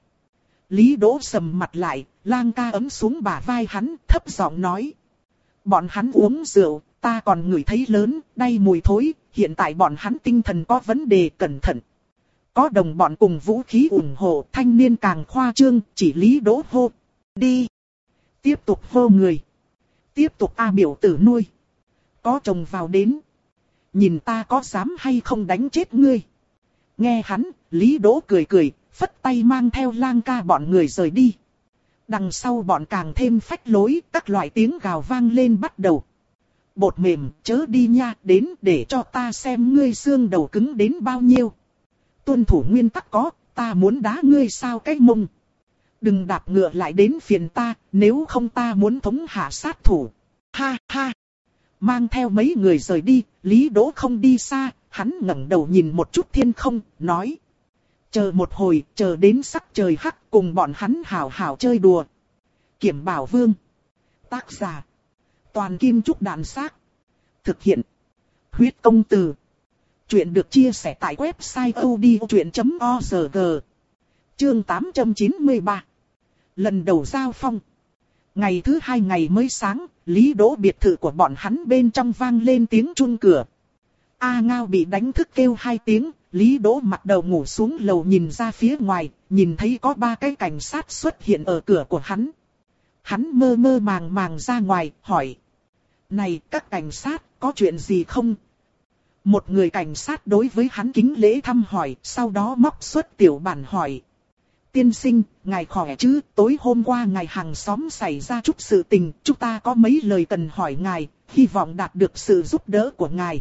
Lý Đỗ sầm mặt lại, Lang ca ấm xuống bả vai hắn, thấp giọng nói. Bọn hắn uống rượu, ta còn ngửi thấy lớn, đay mùi thối, hiện tại bọn hắn tinh thần có vấn đề, cẩn thận. Có đồng bọn cùng vũ khí ủng hộ, thanh niên càng khoa trương, chỉ Lý Đỗ hô. Đi. Tiếp tục hô người. Tiếp tục A biểu tử nuôi. Có chồng vào đến. Nhìn ta có dám hay không đánh chết ngươi. Nghe hắn, Lý Đỗ cười cười, phất tay mang theo Lang ca bọn người rời đi. Đằng sau bọn càng thêm phách lối, các loại tiếng gào vang lên bắt đầu. Bột mềm, chớ đi nha, đến để cho ta xem ngươi xương đầu cứng đến bao nhiêu. Tuân thủ nguyên tắc có, ta muốn đá ngươi sao cái mông. Đừng đạp ngựa lại đến phiền ta, nếu không ta muốn thống hạ sát thủ. Ha ha. Mang theo mấy người rời đi, Lý Đỗ không đi xa, hắn ngẩng đầu nhìn một chút thiên không, nói. Chờ một hồi, chờ đến sắc trời hắc cùng bọn hắn hảo hảo chơi đùa. Kiểm Bảo Vương. Tác giả. Toàn Kim Trúc Đàn Xác. Thực hiện. Huyết Công Từ. Chuyện được chia sẻ tại website odchuyện chấm org. Chương tám trăm chín mươi ba. Lần đầu giao phong. Ngày thứ hai ngày mới sáng, Lý Đỗ biệt thự của bọn hắn bên trong vang lên tiếng chuông cửa. A Ngao bị đánh thức kêu hai tiếng, Lý Đỗ mặt đầu ngủ xuống lầu nhìn ra phía ngoài, nhìn thấy có ba cái cảnh sát xuất hiện ở cửa của hắn. Hắn mơ mơ màng màng ra ngoài, hỏi. Này các cảnh sát, có chuyện gì không? Một người cảnh sát đối với hắn kính lễ thăm hỏi, sau đó móc xuất tiểu bản hỏi. Tiên sinh, ngài khỏe chứ, tối hôm qua ngài hàng xóm xảy ra chút sự tình, chúng ta có mấy lời cần hỏi ngài, hy vọng đạt được sự giúp đỡ của ngài.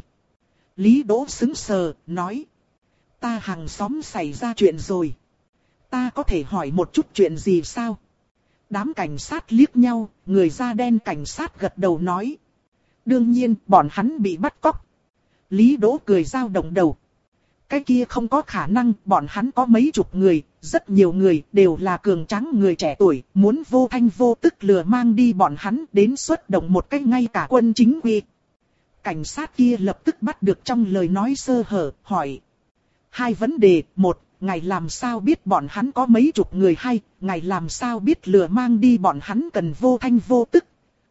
Lý Đỗ sững sờ, nói. Ta hàng xóm xảy ra chuyện rồi. Ta có thể hỏi một chút chuyện gì sao? Đám cảnh sát liếc nhau, người da đen cảnh sát gật đầu nói. Đương nhiên, bọn hắn bị bắt cóc. Lý Đỗ cười dao động đầu. Cái kia không có khả năng, bọn hắn có mấy chục người, rất nhiều người, đều là cường tráng người trẻ tuổi, muốn vô thanh vô tức lừa mang đi bọn hắn đến xuất động một cách ngay cả quân chính quy. Cảnh sát kia lập tức bắt được trong lời nói sơ hở, hỏi. Hai vấn đề, một, ngài làm sao biết bọn hắn có mấy chục người hay, ngài làm sao biết lừa mang đi bọn hắn cần vô thanh vô tức.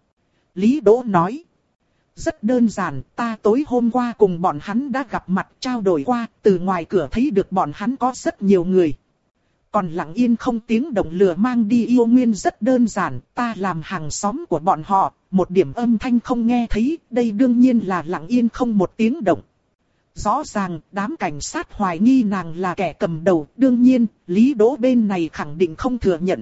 Lý Đỗ nói. Rất đơn giản, ta tối hôm qua cùng bọn hắn đã gặp mặt trao đổi qua, từ ngoài cửa thấy được bọn hắn có rất nhiều người. Còn lặng yên không tiếng động lừa mang đi yêu nguyên rất đơn giản, ta làm hàng xóm của bọn họ, một điểm âm thanh không nghe thấy, đây đương nhiên là lặng yên không một tiếng động. Rõ ràng, đám cảnh sát hoài nghi nàng là kẻ cầm đầu, đương nhiên, Lý Đỗ bên này khẳng định không thừa nhận.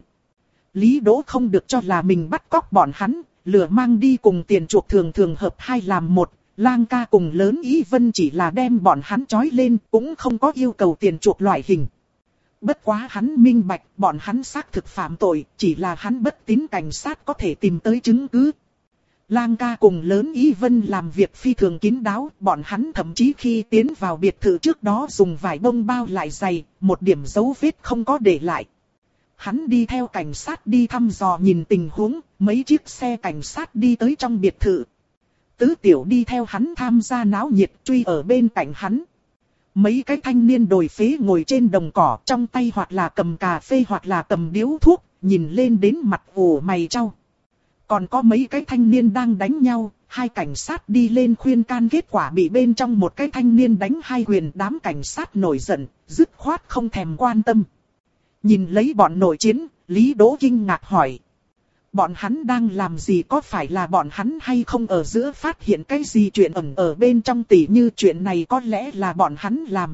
Lý Đỗ không được cho là mình bắt cóc bọn hắn, lừa mang đi cùng tiền chuộc thường thường hợp hai làm một, Lang ca cùng Lớn Ý Vân chỉ là đem bọn hắn trói lên, cũng không có yêu cầu tiền chuộc loại hình. Bất quá hắn minh bạch, bọn hắn xác thực phạm tội, chỉ là hắn bất tín cảnh sát có thể tìm tới chứng cứ. Lang ca cùng Lớn Ý Vân làm việc phi thường kín đáo, bọn hắn thậm chí khi tiến vào biệt thự trước đó dùng vải bông bao lại giày, một điểm dấu vết không có để lại. Hắn đi theo cảnh sát đi thăm dò nhìn tình huống, mấy chiếc xe cảnh sát đi tới trong biệt thự. Tứ Tiểu đi theo hắn tham gia náo nhiệt truy ở bên cạnh hắn. Mấy cái thanh niên đồi phế ngồi trên đồng cỏ trong tay hoặc là cầm cà phê hoặc là cầm điếu thuốc, nhìn lên đến mặt ủ mày trao. Còn có mấy cái thanh niên đang đánh nhau, hai cảnh sát đi lên khuyên can kết quả bị bên trong một cái thanh niên đánh hai quyền, đám cảnh sát nổi giận, dứt khoát không thèm quan tâm. Nhìn lấy bọn nội chiến, Lý Đỗ kinh ngạc hỏi. Bọn hắn đang làm gì, có phải là bọn hắn hay không ở giữa phát hiện cái gì chuyện ẩn ở bên trong, tỉ như chuyện này có lẽ là bọn hắn làm.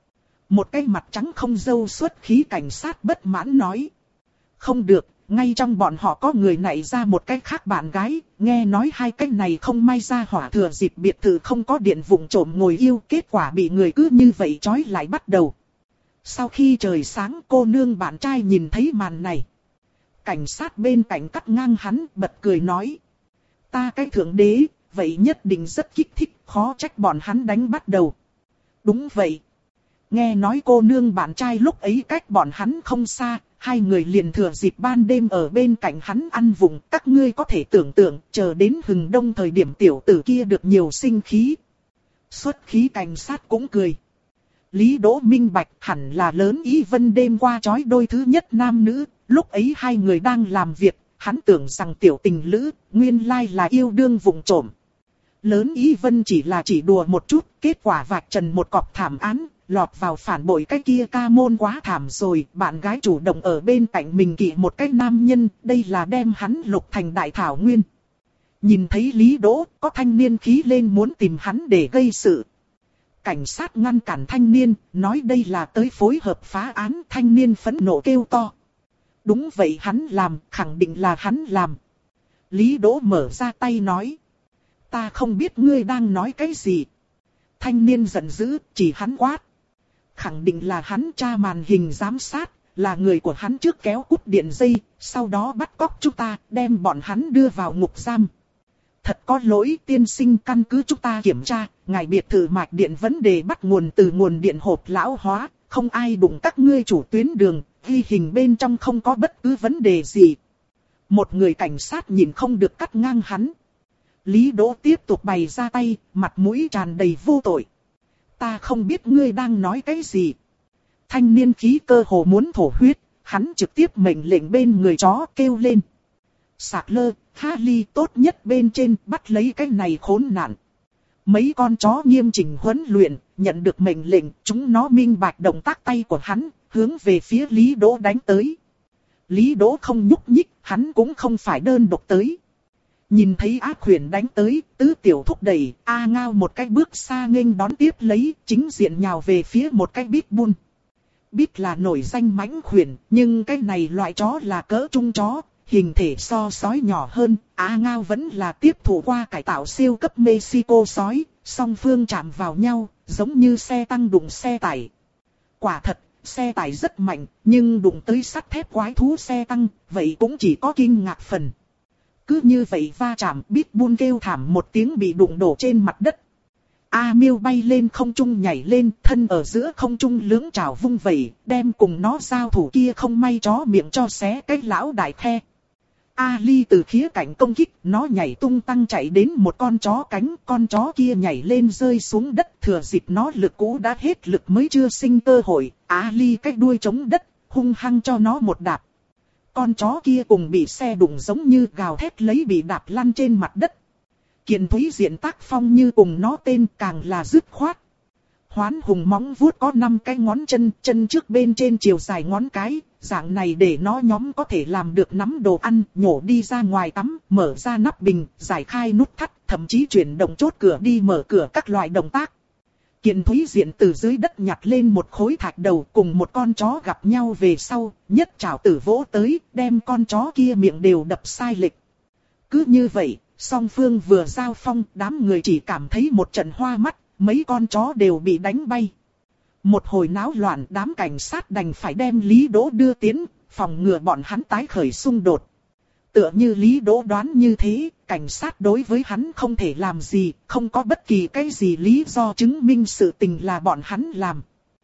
Một cái mặt trắng không râu xuất khí cảnh sát bất mãn nói. Không được, ngay trong bọn họ có người nảy ra một cái khác bạn gái, nghe nói hai cái này không may ra hỏa thừa dịp biệt thự không có điện vụng trộm ngồi yêu, kết quả bị người cứ như vậy trói lại bắt đầu. Sau khi trời sáng, cô nương bạn trai nhìn thấy màn này. Cảnh sát bên cạnh cắt ngang hắn, bật cười nói. Ta cái thượng đế, vậy nhất định rất kích thích, khó trách bọn hắn đánh bắt đầu. Đúng vậy. Nghe nói cô nương bạn trai lúc ấy cách bọn hắn không xa, hai người liền thừa dịp ban đêm ở bên cạnh hắn ăn vụng. Các ngươi có thể tưởng tượng, chờ đến hừng đông thời điểm tiểu tử kia được nhiều sinh khí. Xuất khí cảnh sát cũng cười. Lý Đỗ minh bạch hẳn là Lớn Ý Vân đêm qua chói đôi thứ nhất nam nữ, lúc ấy hai người đang làm việc, hắn tưởng rằng tiểu tình lữ, nguyên lai là yêu đương vụng trộm. Lớn Ý Vân chỉ là chỉ đùa một chút, kết quả vạch trần một cọc thảm án, lọt vào phản bội cái kia ca môn quá thảm rồi, bạn gái chủ động ở bên cạnh mình kỵ một cái nam nhân, đây là đem hắn lục thành đại thảo nguyên. Nhìn thấy Lý Đỗ, có thanh niên khí lên muốn tìm hắn để gây sự. cảnh sát ngăn cản thanh niên, nói đây là tới phối hợp phá án. Thanh niên phẫn nộ kêu to. Đúng vậy, hắn làm, khẳng định là hắn làm. Lý Đỗ mở ra tay nói. Ta không biết ngươi đang nói cái gì. Thanh niên giận dữ, chỉ hắn quát. Khẳng định là hắn tra màn hình giám sát, là người của hắn trước kéo cút điện dây, sau đó bắt cóc chúng ta, đem bọn hắn đưa vào ngục giam. Thật có lỗi tiên sinh, căn cứ chúng ta kiểm tra, ngài biệt thự mạch điện vấn đề bắt nguồn từ nguồn điện hộp lão hóa, không ai đụng các ngươi chủ tuyến đường, ghi hình bên trong không có bất cứ vấn đề gì. Một người cảnh sát nhìn không được cắt ngang hắn. Lý Đỗ tiếp tục bày ra tay, mặt mũi tràn đầy vô tội. Ta không biết ngươi đang nói cái gì. Thanh niên khí cơ hồ muốn thổ huyết, hắn trực tiếp mệnh lệnh bên người chó kêu lên. Sạc lơ, Harley tốt nhất bên trên bắt lấy cái này khốn nạn. Mấy con chó nghiêm chỉnh huấn luyện, nhận được mệnh lệnh, chúng nó minh bạch động tác tay của hắn, hướng về phía Lý Đỗ đánh tới. Lý Đỗ không nhúc nhích, hắn cũng không phải đơn độc tới. Nhìn thấy ác khuyển đánh tới, tứ tiểu thúc đẩy, A Ngao một cái bước xa nghênh đón tiếp lấy, chính diện nhào về phía một cái pitbull. Biết là nổi danh mãnh khuyển, nhưng cái này loại chó là cỡ trung chó, hình thể so sói nhỏ hơn. A Ngao vẫn là tiếp thụ qua cải tạo siêu cấp Mexico sói, song phương chạm vào nhau, giống như xe tăng đụng xe tải. Quả thật, xe tải rất mạnh, nhưng đụng tới sắt thép quái thú xe tăng, vậy cũng chỉ có kinh ngạc phần. Cứ như vậy va chạm, pitbull kêu thảm một tiếng bị đụng đổ trên mặt đất. A Miêu bay lên không trung nhảy lên, thân ở giữa không trung lưỡng trảo vung vẩy, đem cùng nó giao thủ kia không may chó miệng cho xé cái lão đại khe. Ali từ khía cạnh công kích, nó nhảy tung tăng chạy đến một con chó cánh, con chó kia nhảy lên rơi xuống đất, thừa dịp nó lực cũ đã hết lực mới chưa sinh cơ hội, Ali cái đuôi chống đất, hung hăng cho nó một đạp. Con chó kia cùng bị xe đụng giống như gào thét lấy bị đạp lăn trên mặt đất. Kiện Thúy diện tác phong như cùng nó tên càng là dứt khoát. Hoán hùng móng vuốt có năm cái ngón chân, chân trước bên trên chiều dài ngón cái, dạng này để nó nhóm có thể làm được nắm đồ ăn, nhổ đi ra ngoài tắm, mở ra nắp bình, giải khai nút thắt, thậm chí chuyển động chốt cửa đi mở cửa các loại động tác. Kiện Thúy diện từ dưới đất nhặt lên một khối thạch đầu cùng một con chó gặp nhau về sau, nhất trảo tử vỗ tới, đem con chó kia miệng đều đập sai lệch. Cứ như vậy, song phương vừa giao phong, đám người chỉ cảm thấy một trận hoa mắt, mấy con chó đều bị đánh bay. Một hồi náo loạn, đám cảnh sát đành phải đem Lý Đỗ đưa tiến, phòng ngừa bọn hắn tái khởi xung đột. Tựa như Lý Đỗ đoán như thế, cảnh sát đối với hắn không thể làm gì, không có bất kỳ cái gì lý do chứng minh sự tình là bọn hắn làm.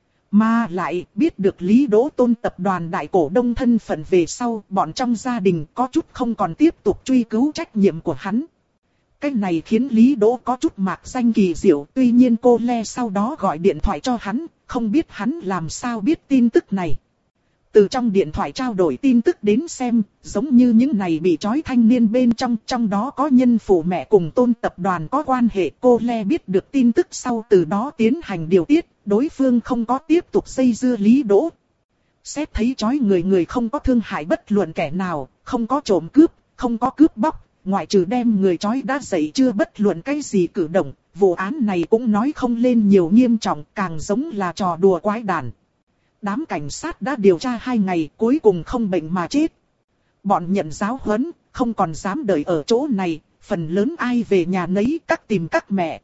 Mà lại biết được Lý Đỗ Tôn tập đoàn đại cổ đông thân phận về sau, bọn trong gia đình có chút không còn tiếp tục truy cứu trách nhiệm của hắn. Cái này khiến Lý Đỗ có chút mạc danh kỳ diệu, tuy nhiên cô Le sau đó gọi điện thoại cho hắn, không biết hắn làm sao biết tin tức này. Từ trong điện thoại trao đổi tin tức đến xem, giống như những này bị trói thanh niên bên trong, trong đó có nhân phụ mẹ cùng Tôn tập đoàn có quan hệ. Cô Le biết được tin tức sau từ đó tiến hành điều tiết, đối phương không có tiếp tục dây dưa Lý Đỗ. Xét thấy trói người người không có thương hại bất luận kẻ nào, không có trộm cướp, không có cướp bóc, ngoại trừ đem người trói đã dậy chưa bất luận cái gì cử động, vụ án này cũng nói không lên nhiều nghiêm trọng, càng giống là trò đùa quái đản. Đám cảnh sát đã điều tra hai ngày, cuối cùng không bệnh mà chết. Bọn nhận giáo huấn, không còn dám đợi ở chỗ này, phần lớn ai về nhà nấy các tìm các mẹ.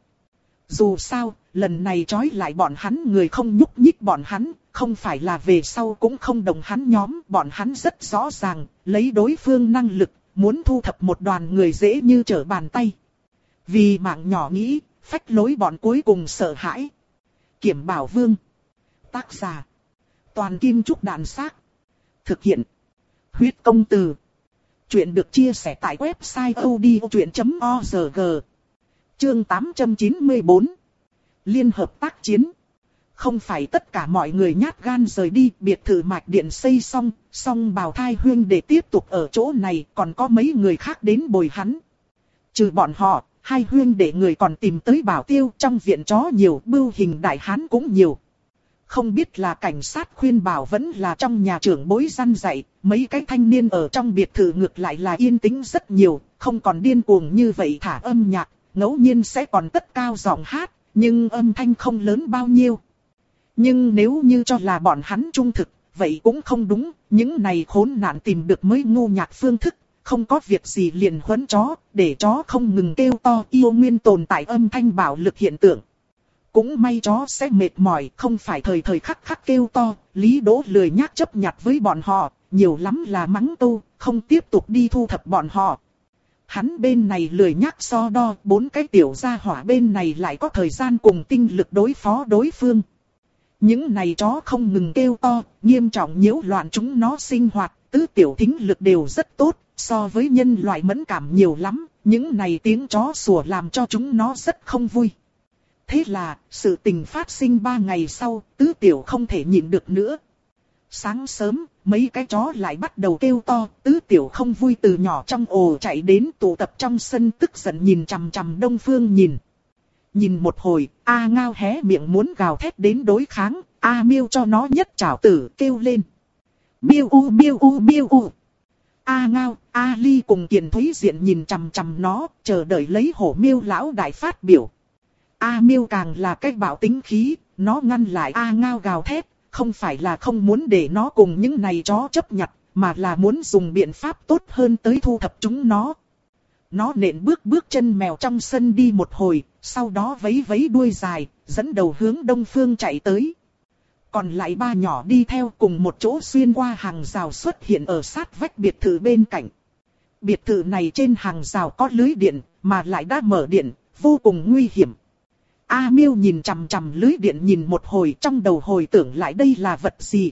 Dù sao, lần này trói lại bọn hắn người không nhúc nhích bọn hắn, không phải là về sau cũng không đồng hắn nhóm, bọn hắn rất rõ ràng, lấy đối phương năng lực, muốn thu thập một đoàn người dễ như trở bàn tay. Vì mạng nhỏ nghĩ, phách lối bọn cuối cùng sợ hãi. Kiểm Bảo Vương. Tác giả. Toàn Kim Trúc Đàn Xác. Thực hiện. Huyết Công Từ. Chuyện được chia sẻ tại website odchuyện chấm org. Chương tám trăm chín mươi tư. Liên hợp tác chiến. Không phải tất cả mọi người nhát gan rời đi, biệt thự mạch điện xây xong, xong bào thai huyên để tiếp tục ở chỗ này, còn có mấy người khác đến bồi hắn. Trừ bọn họ, hai huyên để người còn tìm tới bảo tiêu, trong viện chó nhiều, bưu hình đại hán cũng nhiều. Không biết là cảnh sát khuyên bảo vẫn là trong nhà trưởng bối răn dạy, mấy cái thanh niên ở trong biệt thự ngược lại là yên tĩnh rất nhiều, không còn điên cuồng như vậy thả âm nhạc, ngẫu nhiên sẽ còn cất cao giọng hát, Nhưng âm thanh không lớn bao nhiêu. Nhưng nếu như cho là bọn hắn trung thực, vậy cũng không đúng. Những này khốn nạn tìm được mới ngu nhạc phương thức. Không có việc gì liền huấn chó, để chó không ngừng kêu to, yêu nguyên tồn tại âm thanh bạo lực hiện tượng. Cũng may chó sẽ mệt mỏi, không phải thời thời khắc khắc kêu to. Lý Đỗ lười nhác chấp nhặt với bọn họ, nhiều lắm là mắng câu, không tiếp tục đi thu thập bọn họ. Hắn bên này lười nhác so đo, bốn cái tiểu gia hỏa bên này lại có thời gian cùng tinh lực đối phó đối phương. Những này chó không ngừng kêu to, nghiêm trọng nhiễu loạn chúng nó sinh hoạt, tứ tiểu thính lực đều rất tốt, so với nhân loại mẫn cảm nhiều lắm, những này tiếng chó sủa làm cho chúng nó rất không vui. Thế là, sự tình phát sinh ba ngày sau, tứ tiểu không thể nhịn được nữa. Sáng sớm, mấy cái chó lại bắt đầu kêu to, tứ tiểu không vui từ nhỏ trong ổ chạy đến tụ tập trong sân tức giận nhìn chằm chằm Đông Phương nhìn. Nhìn một hồi, A Ngao hé miệng muốn gào thét đến đối kháng, A Miêu cho nó nhất trảo tử kêu lên. Miêu u miêu u miêu u. A Ngao, A Ly cùng Kiền Thúy Diện nhìn chằm chằm nó, chờ đợi lấy Hổ Miêu lão đại phát biểu. A Miêu càng là cái bạo tính khí, nó ngăn lại A Ngao gào thét, không phải là không muốn để nó cùng những này chó chấp nhặt, mà là muốn dùng biện pháp tốt hơn tới thu thập chúng nó. Nó nện bước bước chân mèo trong sân đi một hồi, sau đó vấy vấy đuôi dài, dẫn đầu hướng đông phương chạy tới. Còn lại ba nhỏ đi theo cùng một chỗ xuyên qua hàng rào xuất hiện ở sát vách biệt thự bên cạnh. Biệt thự này trên hàng rào có lưới điện, mà lại đã mở điện, vô cùng nguy hiểm. A Miêu nhìn chằm chằm lưới điện nhìn một hồi, trong đầu hồi tưởng lại đây là vật gì.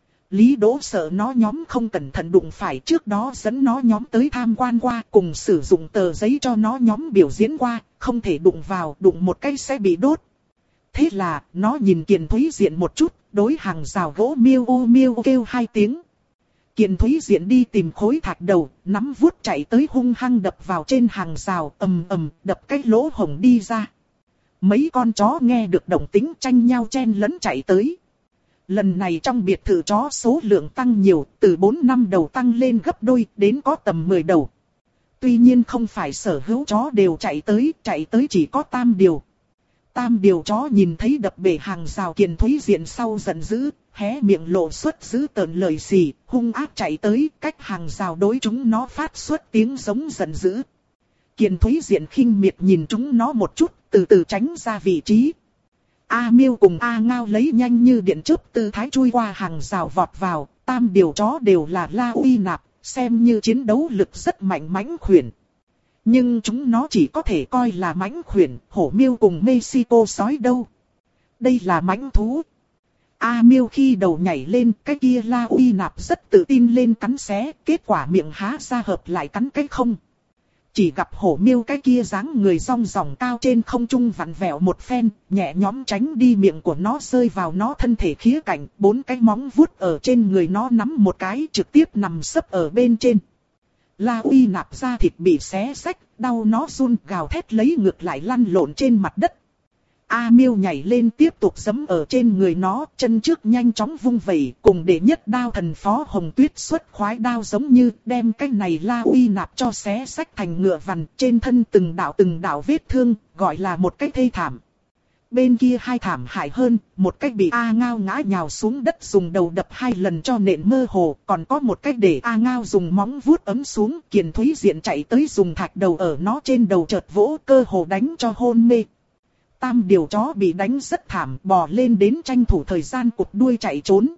Lý Đỗ sợ nó nhóm không cẩn thận đụng phải, trước đó dẫn nó nhóm tới tham quan qua, cùng sử dụng tờ giấy cho nó nhóm biểu diễn qua, không thể đụng vào, đụng một cái sẽ bị đốt. Thế là, nó nhìn Kiền Thúy Diện một chút, đối hàng rào gỗ miêu ô miêu kêu hai tiếng. Kiền Thúy Diện đi tìm khối thạch đầu, nắm vuốt chạy tới hung hăng đập vào trên hàng rào, ầm ầm, đập cái lỗ hổng đi ra. Mấy con chó nghe được động tĩnh tranh nhau chen lẫn chạy tới. Lần này trong biệt thự chó số lượng tăng nhiều, từ bốn năm đầu tăng lên gấp đôi, đến có tầm mười đầu. Tuy nhiên không phải sở hữu chó đều chạy tới, chạy tới chỉ có tam điều. Tam điều chó nhìn thấy đập bể hàng rào Kiền Thúy Diện sau giận dữ, hé miệng lộ xuất dữ tợn lời xì, hung ác chạy tới, cách hàng rào đối chúng nó phát xuất tiếng giống giận dữ. Kiền Thúy Diện khinh miệt nhìn chúng nó một chút, từ từ tránh ra vị trí. A Miêu cùng A Ngao lấy nhanh như điện chớp tư thái chui qua hàng rào vọt vào, tam điều chó đều là La Uy Nạp, xem như chiến đấu lực rất mạnh mãnh khuyển. Nhưng chúng nó chỉ có thể coi là mãnh khuyển, Hổ Miêu cùng Mexico sói đâu. Đây là mãnh thú. A Miêu khi đầu nhảy lên, cái kia La Uy Nạp rất tự tin lên cắn xé, kết quả miệng há ra hợp lại cắn cái không. Chỉ gặp Hổ Miêu cái kia dáng người rong ròng cao trên không trung vặn vẹo một phen, nhẹ nhõm tránh đi miệng của nó rơi vào nó thân thể khía cạnh, bốn cái móng vuốt ở trên người nó nắm một cái trực tiếp nằm sấp ở bên trên. La Uy Nạp da thịt bị xé rách, đau nó run gào thét lấy ngược lại lăn lộn trên mặt đất. A Miêu nhảy lên tiếp tục giẫm ở trên người nó, chân trước nhanh chóng vung vẩy, cùng đệ nhất đao thần phó Hồng Tuyết xuất khoái đao giống như đem cái này La Uy Nạp cho xé xách thành ngựa vằn, trên thân từng đạo từng đạo vết thương, gọi là một cái thê thảm. Bên kia hai thảm hại hơn, một cách bị A Ngao ngã nhào xuống đất dùng đầu đập hai lần cho nện mơ hồ, còn có một cách để A Ngao dùng móng vuốt ấm xuống, Kiền Thúy Diện chạy tới dùng thạch đầu ở nó trên đầu chợt vỗ, cơ hồ đánh cho hôn mê. Tam điều chó bị đánh rất thảm, bò lên đến tranh thủ thời gian cụt đuôi chạy trốn.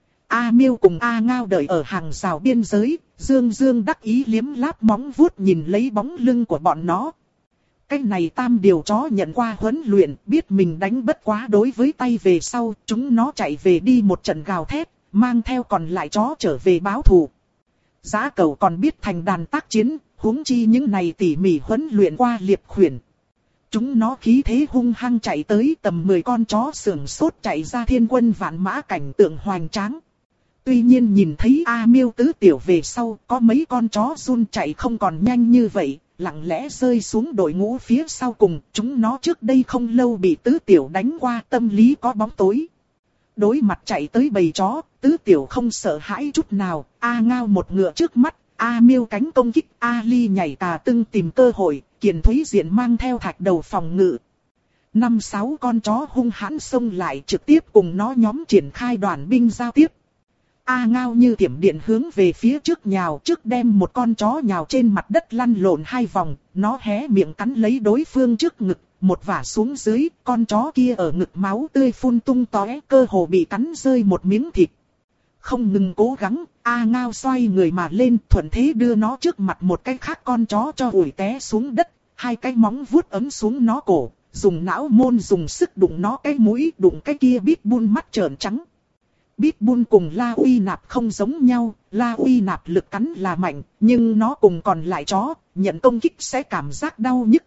A Miêu cùng A Ngao đợi ở hàng rào biên giới, dương dương đắc ý liếm láp móng vuốt nhìn lấy bóng lưng của bọn nó. Cái này tam điều chó nhận qua huấn luyện, biết mình đánh bất quá đối với tay về sau, chúng nó chạy về đi một trận gào thét, mang theo còn lại chó trở về báo thù. Giá Cẩu còn biết thành đàn tác chiến, huống chi những này tỉ mỉ huấn luyện qua liệp khuyển. Chúng nó khí thế hung hăng chạy tới, tầm mười con chó sườn sốt chạy ra thiên quân vạn mã, cảnh tượng hoành tráng. Tuy nhiên nhìn thấy A Miêu tứ tiểu về sau, có mấy con chó run chạy không còn nhanh như vậy, lặng lẽ rơi xuống đội ngũ phía sau cùng. Chúng nó trước đây không lâu bị tứ tiểu đánh qua, tâm lý có bóng tối. Đối mặt chạy tới bầy chó, tứ tiểu không sợ hãi chút nào. A Ngao một ngựa trước mắt, A Miêu cánh công kích, A Ly nhảy cà tưng tìm cơ hội, Kiền Thúy Diện mang theo thạch đầu phòng ngự. Năm sáu con chó hung hãn xông lại trực tiếp cùng nó nhóm triển khai đoàn binh giao tiếp. A Ngao như tiệm điện hướng về phía trước nhào, trước đem một con chó nhào trên mặt đất lăn lộn hai vòng, nó hé miệng cắn lấy đối phương trước ngực, một vả xuống dưới, con chó kia ở ngực máu tươi phun tung tóe, cơ hồ bị cắn rơi một miếng thịt. Không ngừng cố gắng, A Ngao xoay người mà lên, thuận thế đưa nó trước mặt một cái khác con chó cho ủi té xuống đất, hai cái móng vuốt ấm xuống nó cổ, dùng não môn dùng sức đụng nó cái mũi, đụng cái kia Pitbull mắt trợn trắng. Pitbull cùng La Uy Nạp không giống nhau, La Uy Nạp lực cắn là mạnh, nhưng nó cùng còn lại chó, nhận công kích sẽ cảm giác đau nhức.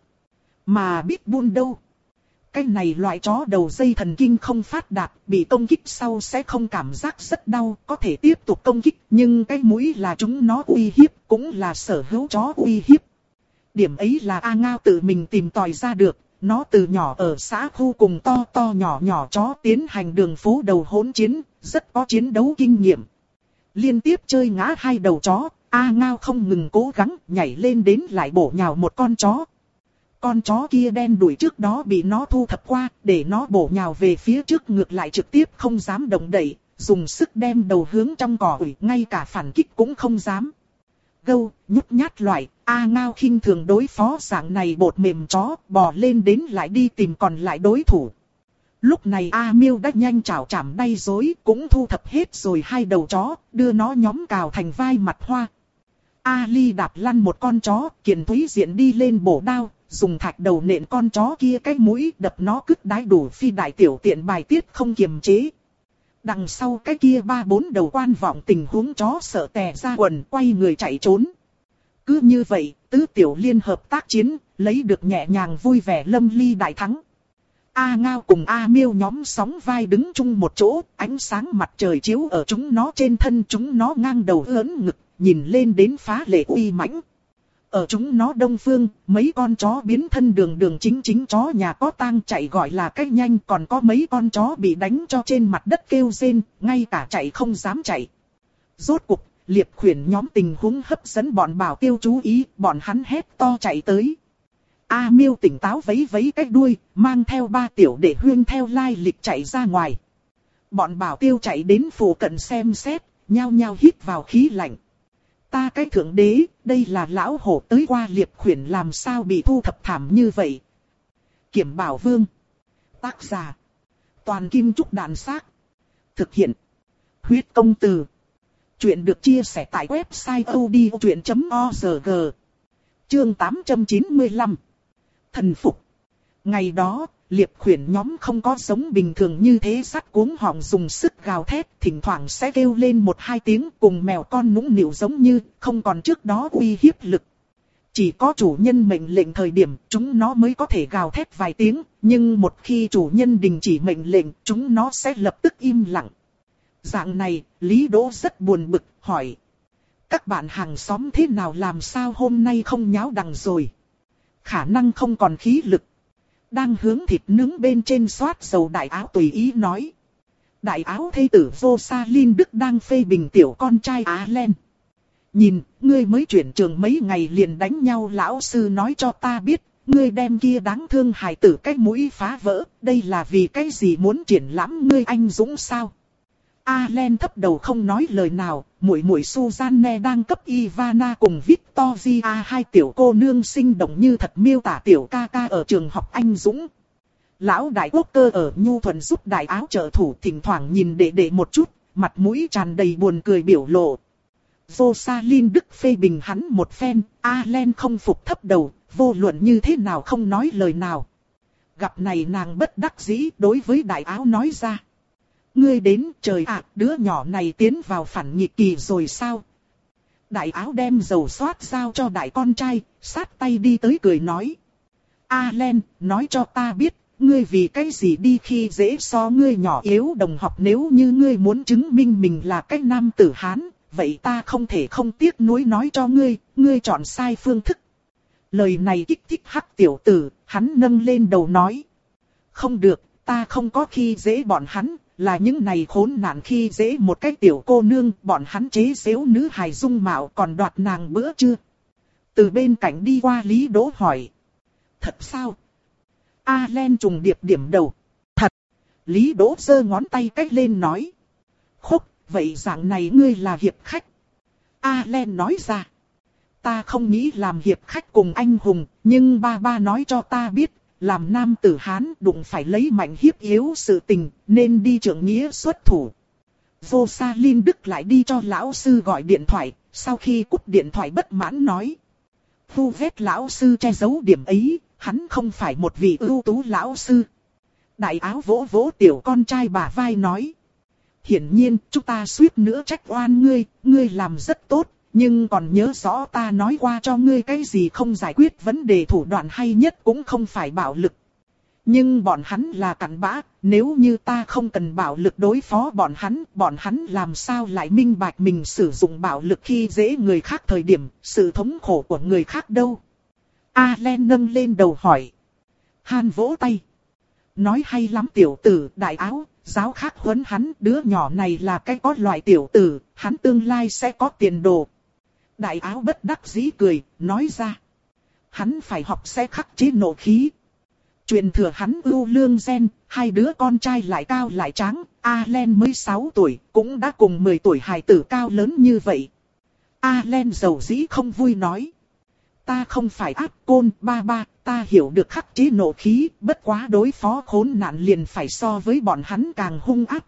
Mà Pitbull đâu? Cái này loại chó đầu dây thần kinh không phát đạt, bị công kích sau sẽ không cảm giác rất đau, có thể tiếp tục công kích, nhưng cái mũi là chúng nó uy hiếp, cũng là sở hữu chó uy hiếp. Điểm ấy là A Ngao tự mình tìm tòi ra được, nó từ nhỏ ở xã khu cùng to to nhỏ nhỏ chó tiến hành đường phố đầu hỗn chiến, rất có chiến đấu kinh nghiệm. Liên tiếp chơi ngã hai đầu chó, A Ngao không ngừng cố gắng nhảy lên đến lại bổ nhào một con chó. Con chó kia đen đuổi trước đó bị nó thu thập qua, để nó bổ nhào về phía trước ngược lại trực tiếp không dám động đậy, dùng sức đem đầu hướng trong cỏ ủi, ngay cả phản kích cũng không dám. Gâu, nhút nhát loại, A Ngao khinh thường đối phó dạng này bột mềm chó, bò lên đến lại đi tìm còn lại đối thủ. Lúc này A Miêu đã nhanh chảo chảm đay rối, cũng thu thập hết rồi hai đầu chó, đưa nó nhóm cào thành vai mặt hoa. A Ly đạp lăn một con chó, Kiền Thúy Diện đi lên bổ đao, dùng thạch đầu nện con chó kia cái mũi, đập nó cứt đái đủ phi đại tiểu tiện bài tiết không kiềm chế. Đằng sau cái kia ba bốn đầu quan vọng tình huống chó sợ tè ra quần, quay người chạy trốn. Cứ như vậy, tứ tiểu liên hợp tác chiến, lấy được nhẹ nhàng vui vẻ lâm ly đại thắng. A Ngao cùng A Miêu nhóm sóng vai đứng chung một chỗ, ánh sáng mặt trời chiếu ở chúng nó trên thân, chúng nó ngang đầu ưỡn ngực, nhìn lên đến phá lệ uy mãnh. Ở chúng nó đông phương, mấy con chó biến thân đường đường chính chính chó nhà có tang chạy gọi là cách nhanh, còn có mấy con chó bị đánh cho trên mặt đất kêu rên, ngay cả chạy không dám chạy. Rốt cuộc, Liệp Khuyển nhóm tình huống hấp dẫn bọn bảo tiêu chú ý, bọn hắn hét to chạy tới. A Miêu tỉnh táo vấy vấy cái đuôi, mang theo ba tiểu đệ huyên theo lai lịch chạy ra ngoài. Bọn bảo tiêu chạy đến phủ cận xem xét, nhao nhao hít vào khí lạnh. Ta cái thượng đế, đây là lão hổ tới qua Liệp Khuyển làm sao bị thu thập thảm như vậy. Kiểm Bảo Vương. Tác giả. Toàn Kim Trúc Đàn Xác. Thực hiện. Huyết Công Từ. Chuyện được chia sẻ tại website odchuyện chấm org. Chương tám trăm chín mươi lăm. Thần phục. Ngày đó, Liệp Khuyển nhóm không có giống bình thường như thế sắt cuống họng dùng sức gào thét, thỉnh thoảng sẽ kêu lên một hai tiếng cùng mèo con nũng nịu giống như, không còn trước đó uy hiếp lực. Chỉ có chủ nhân mệnh lệnh thời điểm, chúng nó mới có thể gào thét vài tiếng, nhưng một khi chủ nhân đình chỉ mệnh lệnh, chúng nó sẽ lập tức im lặng. Dạng này, Lý Đỗ rất buồn bực, hỏi. Các bạn hàng xóm thế nào làm sao hôm nay không nháo đằng rồi? Khả năng không còn khí lực. Đang hướng thịt nướng bên trên xoát dầu đại áo tùy ý nói. Đại áo thê tử Vô Sa Linh Đức đang phê bình tiểu con trai Á Len. Nhìn, ngươi mới chuyển trường mấy ngày liền đánh nhau, lão sư nói cho ta biết, ngươi đem kia đáng thương hài tử cái mũi phá vỡ, đây là vì cái gì muốn triển lãm ngươi anh dũng sao? A Len thấp đầu không nói lời nào, muội muội Suzanne đang cấp Ivana cùng Victoria hai tiểu cô nương sinh động như thật miêu tả tiểu ca ca ở trường học anh dũng. Lão đại quốc cơ ở nhu thuần giúp đại áo trợ thủ, thỉnh thoảng nhìn đệ đệ một chút, mặt mũi tràn đầy buồn cười biểu lộ. Vô Sa Linh Đức phê bình hắn một phen, A Len không phục thấp đầu, vô luận như thế nào không nói lời nào. Gặp này nàng bất đắc dĩ đối với đại áo nói ra. Ngươi đến, trời ạ, đứa nhỏ này tiến vào phản nghịch kỳ rồi sao? Đại áo đem dầu xoát giao cho đại con trai, sát tay đi tới cười nói. A Len, nói cho ta biết, ngươi vì cái gì đi khi dễ so ngươi nhỏ yếu đồng học, nếu như ngươi muốn chứng minh mình là cái nam tử Hán, vậy ta không thể không tiếc nuối nói cho ngươi, ngươi chọn sai phương thức. Lời này kích thích hắc tiểu tử, hắn nâng lên đầu nói. Không được, ta không có khi dễ bọn hắn. Là những này khốn nạn khi dễ một cái tiểu cô nương, bọn hắn chế giễu nữ hài dung mạo còn đoạt nàng bữa chưa? Từ bên cạnh đi qua Lý Đỗ hỏi. Thật sao? Allen trùng điệp điểm đầu. Thật. Lý Đỗ giơ ngón tay cách lên nói. Khúc, vậy dạng này ngươi là hiệp khách. Allen nói ra. Ta không nghĩ làm hiệp khách cùng anh hùng, nhưng ba ba nói cho ta biết, làm nam tử Hán đụng phải lấy mạnh hiếp yếu sự tình, nên đi trượng nghĩa xuất thủ. Vô Sa Linh Đức lại đi cho lão sư gọi điện thoại, sau khi cúp điện thoại bất mãn nói. Phu vết lão sư che giấu điểm ấy, hắn không phải một vị ưu tú lão sư. Đại áo vỗ vỗ tiểu con trai bả vai nói. Hiển nhiên, chúng ta suýt nữa trách oan ngươi, ngươi làm rất tốt, nhưng còn nhớ rõ ta nói qua cho ngươi cái gì không giải quyết vấn đề thủ đoạn hay nhất cũng không phải bạo lực. Nhưng bọn hắn là cặn bã, nếu như ta không cần bạo lực đối phó bọn hắn, bọn hắn làm sao lại minh bạch mình sử dụng bạo lực khi dễ người khác thời điểm, sự thống khổ của người khác đâu. Allen nâng lên đầu hỏi. Han vỗ tay. Nói hay lắm tiểu tử, đại áo, giáo khác huấn hắn, đứa nhỏ này là cái có loại tiểu tử, hắn tương lai sẽ có tiền đồ. Đại áo bất đắc dĩ cười, nói ra. Hắn phải học sẽ khắc chế nộ khí. Truyền thừa hắn ưu lương gen, hai đứa con trai lại cao lại tráng, Allen mới sáu tuổi, cũng đã cùng mười tuổi hài tử cao lớn như vậy. Allen dầu dĩ không vui nói. Ta không phải ác côn, ba ba, ta hiểu được khắc chế nộ khí, bất quá đối phó khốn nạn liền phải so với bọn hắn càng hung ác.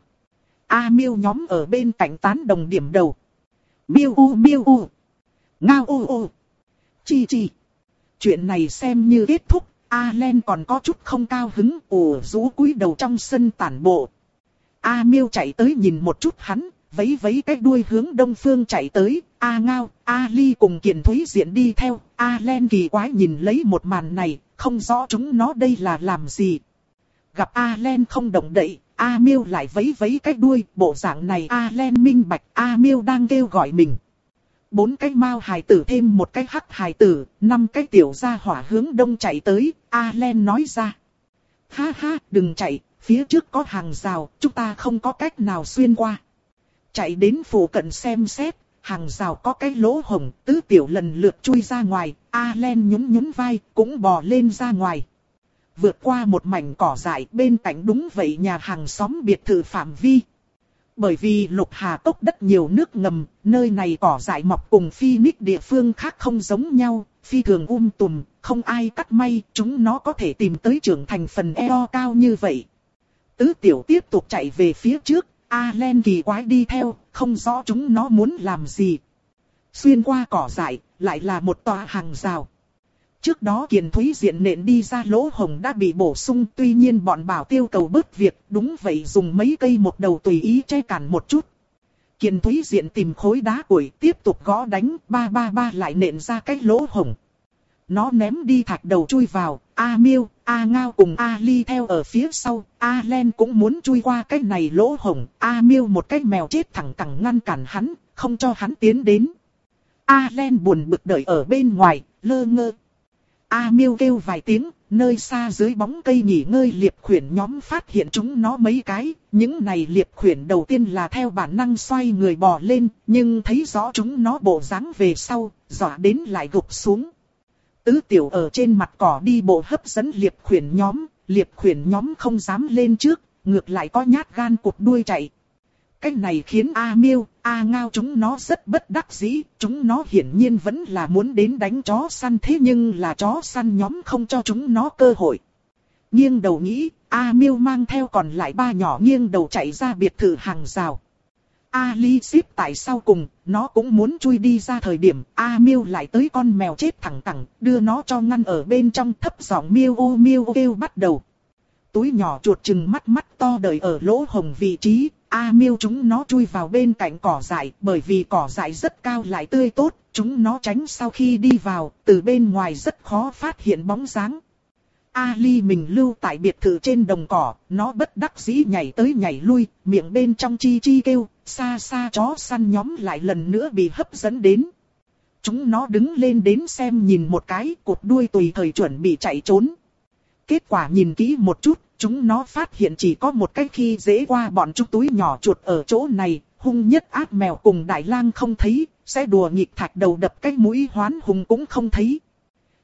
A Miêu nhóm ở bên cạnh tán đồng điểm đầu. Miêu u miêu u. Ngao u u. Chi chi. Chuyện này xem như kết thúc. Allen còn có chút không cao hứng, ủ rũ cúi đầu trong sân tản bộ. A Miêu chạy tới nhìn một chút hắn, vấy vấy cái đuôi hướng đông phương chạy tới. A Ngao, A Ly cùng Kiền Thúy Diện đi theo. Allen kỳ quái nhìn lấy một màn này, không rõ chúng nó đây là làm gì. Gặp Allen không động đậy, A Miêu lại vấy vấy cái đuôi, bộ dạng này Allen minh bạch A Miêu đang kêu gọi mình. Bốn cái mao hài tử thêm một cái hắc hài tử, năm cái tiểu gia hỏa hướng đông chạy tới, Allen nói ra. Ha ha, đừng chạy, phía trước có hàng rào, chúng ta không có cách nào xuyên qua. Chạy đến phủ cận xem xét, hàng rào có cái lỗ hổng, tứ tiểu lần lượt chui ra ngoài, Allen nhún nhún vai, cũng bò lên ra ngoài. Vượt qua một mảnh cỏ dại bên cạnh đúng vậy nhà hàng xóm biệt thự phạm vi. Bởi vì Lục Hà Cốc đất nhiều nước ngầm, nơi này cỏ dại mọc cùng Phoenix địa phương khác không giống nhau, phi thường um tùm, không ai cắt may, chúng nó có thể tìm tới trưởng thành phần eo cao như vậy. Tứ tiểu tiếp tục chạy về phía trước, Allen kỳ quái đi theo, không rõ chúng nó muốn làm gì. Xuyên qua cỏ dại, lại là một tòa hàng rào. Trước đó Kiền Thúy Diện nện đi ra lỗ hổng đã bị bổ sung, tuy nhiên bọn bảo tiêu cầu bớt việc, đúng vậy dùng mấy cây một đầu tùy ý che cản một chút. Kiền Thúy Diện tìm khối đá củi tiếp tục gõ đánh, ba ba ba lại nện ra cái lỗ hổng. Nó ném đi thạch đầu chui vào, A Miêu, A Ngao cùng A Ly theo ở phía sau, Allen cũng muốn chui qua cái này lỗ hổng, A Miêu một cái mèo chết thẳng cẳng ngăn cản hắn, không cho hắn tiến đến. Allen buồn bực đợi ở bên ngoài, lơ ngơ. A Miêu kêu vài tiếng, nơi xa dưới bóng cây nghỉ ngơi liệp khuyển nhóm phát hiện chúng nó mấy cái, những này liệp khuyển đầu tiên là theo bản năng xoay người bò lên, nhưng thấy rõ chúng nó bộ dáng về sau, dọa đến lại gục xuống. Tứ tiểu ở trên mặt cỏ đi bộ hấp dẫn liệp khuyển nhóm, liệp khuyển nhóm không dám lên trước, ngược lại có nhát gan cụt đuôi chạy. Cái này khiến A Miêu, A Ngao chúng nó rất bất đắc dĩ, chúng nó hiển nhiên vẫn là muốn đến đánh chó săn thế nhưng là chó săn nhóm không cho chúng nó cơ hội. Nghiêng đầu nghĩ, A Miêu mang theo còn lại ba nhỏ nghiêng đầu chạy ra biệt thự hàng rào. A Ly xếp tại sau cùng, nó cũng muốn chui đi ra thời điểm, A Miêu lại tới con mèo chết thẳng cẳng, đưa nó cho ngăn ở bên trong thấp giọng miêu ô miêu ô kêu bắt đầu. Túi nhỏ chuột chừng mắt mắt to đợi ở lỗ hồng vị trí, A Miêu chúng nó chui vào bên cạnh cỏ dại, bởi vì cỏ dại rất cao lại tươi tốt, chúng nó tránh sau khi đi vào, từ bên ngoài rất khó phát hiện bóng dáng. A Ly mình lưu tại biệt thự trên đồng cỏ, nó bất đắc dĩ nhảy tới nhảy lui, miệng bên trong chi chi kêu, xa xa chó săn nhóm lại lần nữa bị hấp dẫn đến. Chúng nó đứng lên đến xem nhìn một cái, cột đuôi tùy thời chuẩn bị chạy trốn. Kết quả nhìn kỹ một chút, chúng nó phát hiện chỉ có một cái khi dễ qua bọn chúng túi nhỏ chuột ở chỗ này, hung nhất ác mèo cùng đại lang không thấy, sẽ đùa nghịch thạch đầu đập cái mũi hoán hùng cũng không thấy.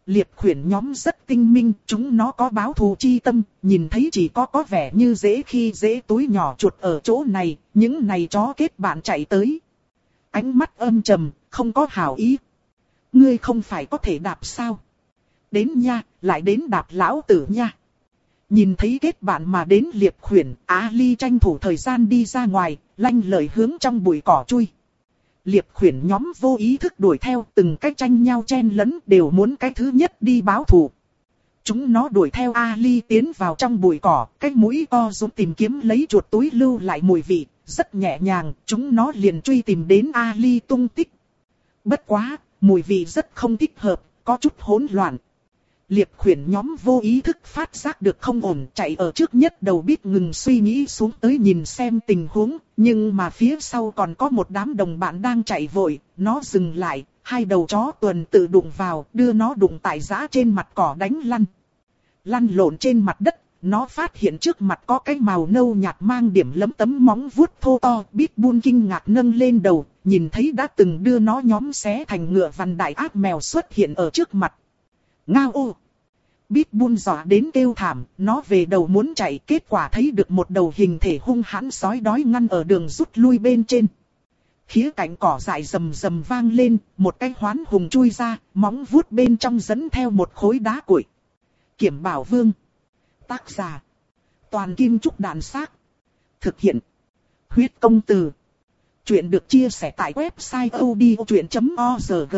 Liệp khuyển nhóm rất tinh minh, chúng nó có báo thù chi tâm, nhìn thấy chỉ có có vẻ như dễ khi dễ túi nhỏ chuột ở chỗ này, những này chó kết bạn chạy tới. Ánh mắt âm trầm, không có hảo ý. Ngươi không phải có thể đạp sao? Đến nha, lại đến đạp lão tử nha. Nhìn thấy kết bạn mà đến liệp khuyển, Ali tranh thủ thời gian đi ra ngoài, lanh lợi hướng trong bụi cỏ chui. Liệp khuyển nhóm vô ý thức đuổi theo, từng cách tranh nhau chen lấn, đều muốn cái thứ nhất đi báo thù. Chúng nó đuổi theo Ali tiến vào trong bụi cỏ, cái mũi to rúm tìm kiếm lấy chuột túi lưu lại mùi vị, rất nhẹ nhàng, chúng nó liền truy tìm đến Ali tung tích. Bất quá, mùi vị rất không thích hợp, có chút hỗn loạn. Liệp khuyển nhóm vô ý thức phát giác được không ổn, chạy ở trước nhất đầu biết ngừng suy nghĩ xuống tới nhìn xem tình huống, nhưng mà phía sau còn có một đám đồng bạn đang chạy vội, nó dừng lại, hai đầu chó tuần tự đụng vào, đưa nó đụng tại giã trên mặt cỏ đánh lăn. Lăn lộn trên mặt đất, nó phát hiện trước mặt có cái màu nâu nhạt mang điểm lấm tấm móng vuốt thô to, Pitbull kinh ngạc nâng lên đầu, nhìn thấy đã từng đưa nó nhóm xé thành ngựa vằn đại ác mèo xuất hiện ở trước mặt. Ngao ô! Pitbull dọa đến kêu thảm, nó về đầu muốn chạy, kết quả thấy được một đầu hình thể hung hãn sói đói ngăn ở đường rút lui bên trên. Khía cạnh cỏ dại rầm rầm vang lên, một cái hoán hùng chui ra, móng vuốt bên trong dẫn theo một khối đá cuội. Kiểm Bảo Vương. Tác giả. Toàn Kim Trúc Đàn Xác. Thực hiện. Huyết Công Từ. Chuyện được chia sẻ tại website odchuyện chấm org.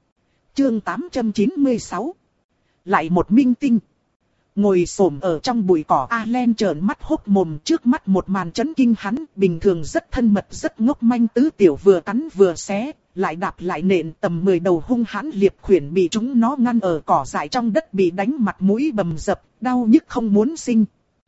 Chương tám trăm chín mươi sáu. Lại một minh tinh. Ngồi xổm ở trong bụi cỏ, Allen trợn mắt hốt mồm, trước mắt một màn chấn kinh hắn. Bình thường rất thân mật rất ngốc manh tứ tiểu vừa cắn vừa xé, lại đạp lại nện, tầm mười đầu hung hãn liệp khuyển bị chúng nó ngăn ở cỏ dại trong đất bị đánh mặt mũi bầm dập, đau nhức không muốn sinh.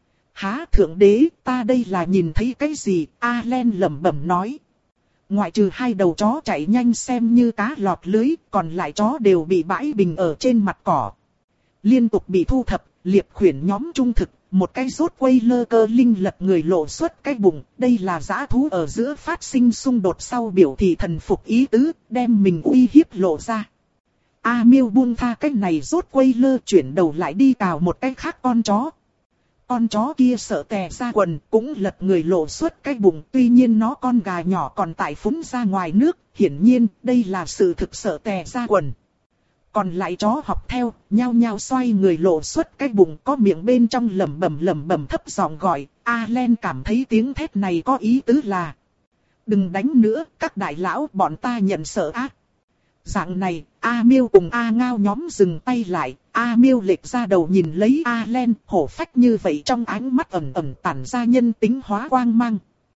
Há thượng đế, ta đây là nhìn thấy cái gì? Allen lẩm bẩm nói. Ngoại trừ hai đầu chó chạy nhanh xem như cá lọt lưới, còn lại chó đều bị bãi bình ở trên mặt cỏ. Liên tục bị thu thập, liệp khuyển nhóm trung thực, một cái rốt quay lơ cơ linh lật người lộ xuất cái bụng. Đây là dã thú ở giữa phát sinh xung đột sau biểu thị thần phục ý tứ, đem mình uy hiếp lộ ra. A Miêu buông tha cái này rốt quay lơ, chuyển đầu lại đi cào một cái khác con chó. Con chó kia sợ tè ra quần, cũng lật người lộ xuất cái bụng, tuy nhiên nó con gà nhỏ còn tại phúng ra ngoài nước, hiển nhiên đây là sự thực sợ tè ra quần. Còn lại chó học theo, nhao nhao xoay người lộ xuất cái bụng, có miệng bên trong lẩm bẩm lẩm bẩm thấp giọng gọi. Allen cảm thấy tiếng thét này có ý tứ là: đừng đánh nữa, các đại lão, bọn ta nhận sợ ác. Dạng này, A Miêu cùng A Ngao nhóm dừng tay lại, A Miêu lệch ra đầu nhìn lấy Allen, hổ phách như vậy trong ánh mắt ẩn ẩn tản ra nhân tính hóa quang mang.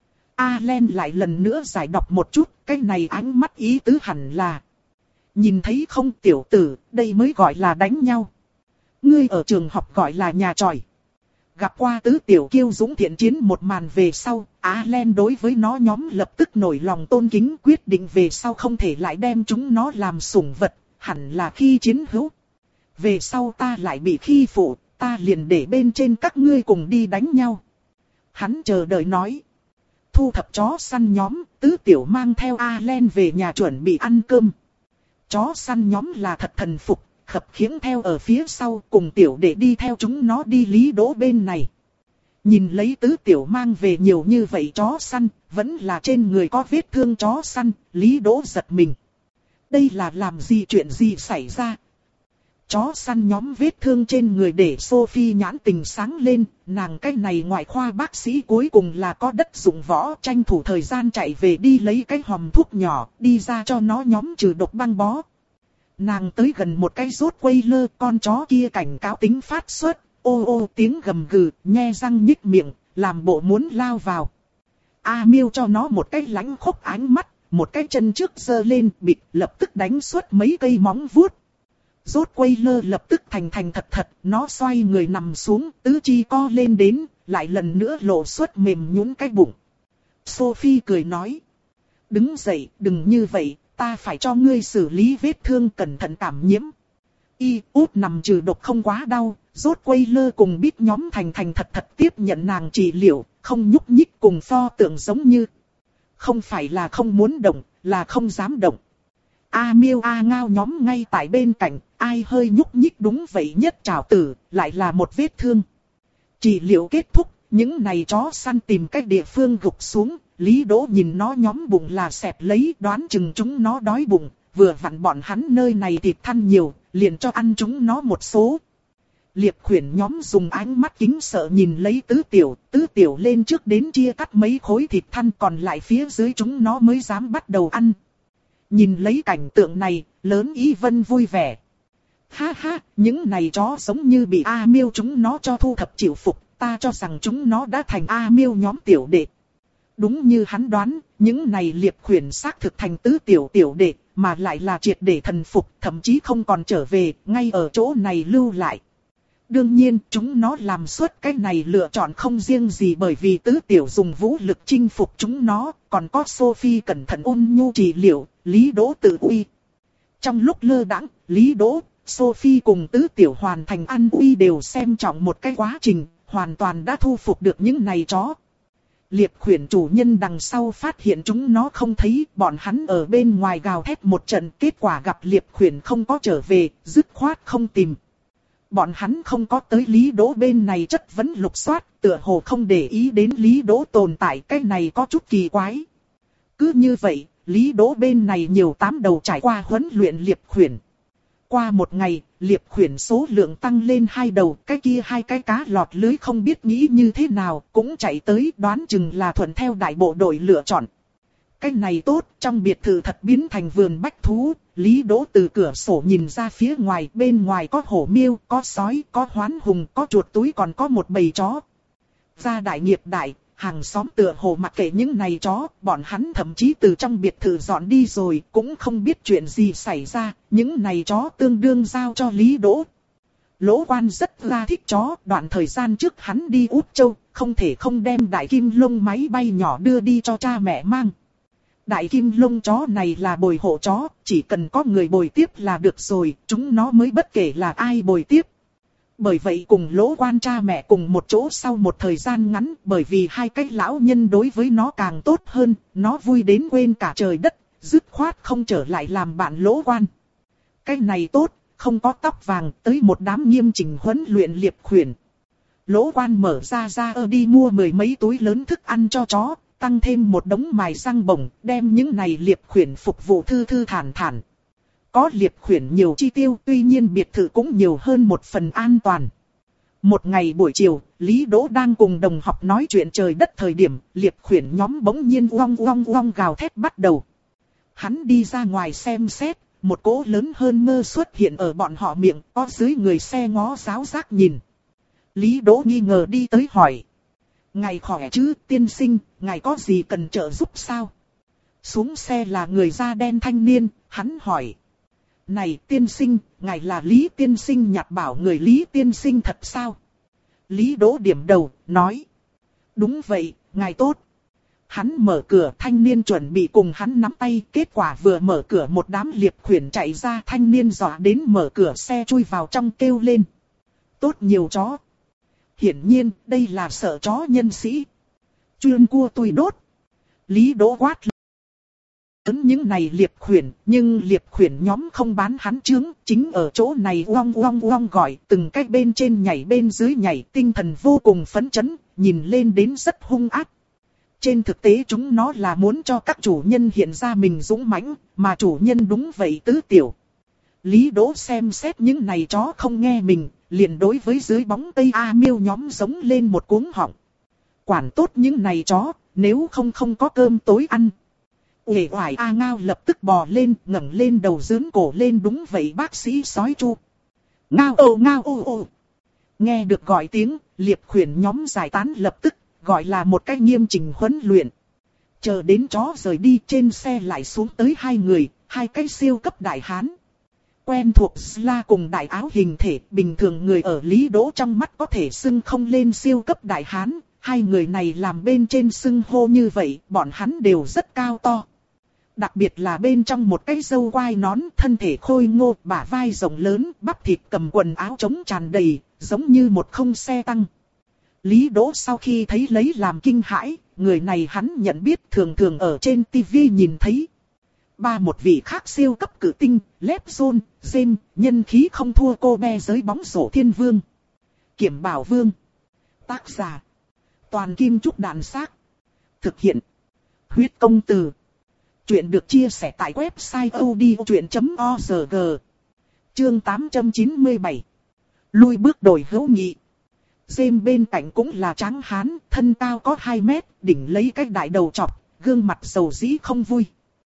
Allen lại lần nữa giải đọc một chút, cái này ánh mắt ý tứ hẳn là: nhìn thấy không tiểu tử, đây mới gọi là đánh nhau. Ngươi ở trường học gọi là nhà tròi. Gặp qua tứ tiểu kiêu dũng thiện chiến một màn về sau, Allen đối với nó nhóm lập tức nổi lòng tôn kính, quyết định về sau không thể lại đem chúng nó làm sủng vật, hẳn là khi chiến hữu. Về sau ta lại bị khi phụ, ta liền để bên trên các ngươi cùng đi đánh nhau. Hắn chờ đợi nói. Thu thập chó săn nhóm, tứ tiểu mang theo Allen về nhà chuẩn bị ăn cơm. Chó săn nhóm là thật thần phục, khập khiễng theo ở phía sau, cùng tiểu để đi theo chúng nó đi Lý Đỗ bên này. Nhìn lấy tứ tiểu mang về nhiều như vậy chó săn, vẫn là trên người có vết thương chó săn, Lý Đỗ giật mình. Đây là làm gì, chuyện gì xảy ra? Chó săn nhóm vết thương trên người để Sophie nhãn tình sáng lên, nàng cái này ngoại khoa bác sĩ cuối cùng là có đất dụng võ, tranh thủ thời gian chạy về đi lấy cái hòm thuốc nhỏ, đi ra cho nó nhóm trừ độc băng bó. Nàng tới gần một cái rốt quay lơ, con chó kia cảnh cáo tính phát xuất, ô ô tiếng gầm gừ, nhe răng nhích miệng, làm bộ muốn lao vào. A Miêu cho nó một cái lãnh khốc ánh mắt, một cái chân trước giơ lên, bịch, lập tức đánh suốt mấy cây móng vuốt. Rốt quay lơ lập tức thành thành thật thật, nó xoay người nằm xuống, tứ chi co lên đến, lại lần nữa lộ xuất mềm nhũn cái bụng. Sophie cười nói. Đứng dậy, đừng như vậy, ta phải cho ngươi xử lý vết thương, cẩn thận cảm nhiễm. Y út nằm trừ độc không quá đau, rốt quay lơ cùng biết nhóm thành thành thật thật tiếp nhận nàng trị liệu, không nhúc nhích cùng pho tượng giống như. Không phải là không muốn động, là không dám động. A Miêu A Ngao nhóm ngay tại bên cạnh, ai hơi nhúc nhích đúng vậy nhất trảo tử, lại là một vết thương. Trị liệu kết thúc, những này chó săn tìm cách địa phương gục xuống, Lý Đỗ nhìn nó nhóm bụng là xẹp lấy, đoán chừng chúng nó đói bụng, vừa vặn bọn hắn nơi này thịt thăn nhiều, liền cho ăn chúng nó một số. Liệp khuyển nhóm dùng ánh mắt kính sợ nhìn lấy tứ tiểu, tứ tiểu lên trước đến chia cắt mấy khối thịt thăn, còn lại phía dưới chúng nó mới dám bắt đầu ăn. Nhìn lấy cảnh tượng này, lớn ý vân vui vẻ. Ha ha, những này chó giống như bị A Miêu chúng nó cho thu thập chịu phục, ta cho rằng chúng nó đã thành A Miêu nhóm tiểu đệ. Đúng như hắn đoán, những này liệp khuyển xác thực thành tứ tiểu tiểu đệ, mà lại là triệt để thần phục, thậm chí không còn trở về, ngay ở chỗ này lưu lại. Đương nhiên, chúng nó làm suốt cái này lựa chọn không riêng gì bởi vì tứ tiểu dùng vũ lực chinh phục chúng nó, còn có Sophie cẩn thận ôn nhu trị liệu, Lý Đỗ tự uy. Trong lúc lơ đãng, Lý Đỗ, Sophie cùng tứ tiểu hoàn thành an uy đều xem trọng một cái quá trình, hoàn toàn đã thu phục được những này chó. Liệp khuyển chủ nhân đằng sau phát hiện chúng nó không thấy, bọn hắn ở bên ngoài gào thét một trận, kết quả gặp liệp khuyển không có trở về, dứt khoát không tìm. Bọn hắn không có tới Lý Đỗ bên này chất vấn lục soát, tựa hồ không để ý đến Lý Đỗ tồn tại, cái này có chút kỳ quái. Cứ như vậy, Lý Đỗ bên này nhiều tám đầu trải qua huấn luyện liệp khuyển. Qua một ngày, liệp khuyển số lượng tăng lên hai đầu, cái kia hai cái cá lọt lưới không biết nghĩ như thế nào, cũng chạy tới, đoán chừng là thuận theo đại bộ đội lựa chọn. Cái này tốt, trong biệt thự thật biến thành vườn bách thú, Lý Đỗ từ cửa sổ nhìn ra phía ngoài, bên ngoài có hổ miêu, có sói, có hoán hùng, có chuột túi, còn có một bầy chó. Gia đại nghiệp đại, hàng xóm tựa hồ mặc kệ những này chó, bọn hắn thậm chí từ trong biệt thự dọn đi rồi, cũng không biết chuyện gì xảy ra, những này chó tương đương giao cho Lý Đỗ. Lỗ Quan rất là thích chó, đoạn thời gian trước hắn đi Úc Châu, không thể không đem đại kim lông máy bay nhỏ đưa đi cho cha mẹ mang. Đại kim lông chó này là bồi hộ chó, chỉ cần có người bồi tiếp là được rồi, chúng nó mới bất kể là ai bồi tiếp. Bởi vậy cùng Lỗ Quan cha mẹ cùng một chỗ sau một thời gian ngắn, bởi vì hai cái lão nhân đối với nó càng tốt hơn, nó vui đến quên cả trời đất, dứt khoát không trở lại làm bạn Lỗ Quan. Cái này tốt, không có tóc vàng, tới một đám nghiêm chỉnh huấn luyện liệp khuyển. Lỗ Quan mở ra ra ơ đi mua mười mấy túi lớn thức ăn cho chó, tăng thêm một đống mài răng bổng, đem những này liệp khuyển phục vụ thư thư thản thản. Có liệp khuyển nhiều chi tiêu, tuy nhiên biệt thự cũng nhiều hơn một phần an toàn. Một ngày buổi chiều, Lý Đỗ đang cùng đồng học nói chuyện trời đất thời điểm, liệp khuyển nhóm bỗng nhiên uong uong uong gào thét bắt đầu. Hắn đi ra ngoài xem xét, một cỗ lớn hơn mơ xuất hiện ở bọn họ miệng, có dưới người xe ngó giáo giác nhìn. Lý Đỗ nghi ngờ đi tới hỏi. Ngài khỏe chứ, tiên sinh, ngài có gì cần trợ giúp sao? Xuống xe là người da đen thanh niên, hắn hỏi. Này tiên sinh, ngài là Lý tiên sinh nhặt bảo người Lý tiên sinh thật sao? Lý Đỗ điểm đầu, nói. Đúng vậy, ngài tốt. Hắn mở cửa, thanh niên chuẩn bị cùng hắn nắm tay, kết quả vừa mở cửa một đám liệp khuyển chạy ra, thanh niên dọa đến mở cửa xe chui vào trong kêu lên. Tốt nhiều chó. Hiển nhiên, đây là sợ chó nhân sĩ. Chuyên cua tôi đốt. Lý Đỗ quát lớn những này liệp khuyển, nhưng liệp khuyển nhóm không bán hắn chướng, chính ở chỗ này uong uong uong gọi, từng cái bên trên nhảy bên dưới nhảy, tinh thần vô cùng phấn chấn, nhìn lên đến rất hung ác. Trên thực tế chúng nó là muốn cho các chủ nhân hiện ra mình dũng mãnh, mà chủ nhân đúng vậy tứ tiểu. Lý Đỗ xem xét những này chó không nghe mình, liền đối với dưới bóng cây A Miêu nhóm giống lên một cuống họng. Quản tốt những này chó, nếu không không có cơm tối ăn. Uể oải A Ngao lập tức bò lên, ngẩng lên đầu dướn cổ lên, đúng vậy bác sĩ sói chu. Ngao ô ngao ô ô. Nghe được gọi tiếng, liệp khuyển nhóm giải tán lập tức, gọi là một cách nghiêm chỉnh huấn luyện. Chờ đến chó rời đi, trên xe lại xuống tới hai người, hai cái siêu cấp đại hán. Quen thuộc Sla cùng đại áo hình thể, bình thường người ở Lý Đỗ trong mắt có thể xưng không lên siêu cấp đại hán. Hai người này làm bên trên xưng hô như vậy, bọn hắn đều rất cao to. Đặc biệt là bên trong một cái râu quai nón, thân thể khôi ngô, bả vai rộng lớn, bắp thịt cầm quần áo trống tràn đầy, giống như một không xe tăng. Lý Đỗ sau khi thấy lấy làm kinh hãi, người này hắn nhận biết thường thường ở trên tivi nhìn thấy. Ba một vị khác siêu cấp cử tinh, Lebron, James, nhân khí không thua cô bé giới bóng rổ thiên vương. Kiểm bảo vương. Tác giả. Toàn kim trúc đàn xác. Thực hiện. Huyết công từ. Chuyện được chia sẻ tại website odchuyện chấm org. Chương tám trăm chín mươi bảy. Lui bước đổi hữu nghị. James bên cạnh cũng là tráng hán, thân cao có hai mét, đỉnh lấy cái đại đầu chọc, gương mặt dầu dĩ không vui.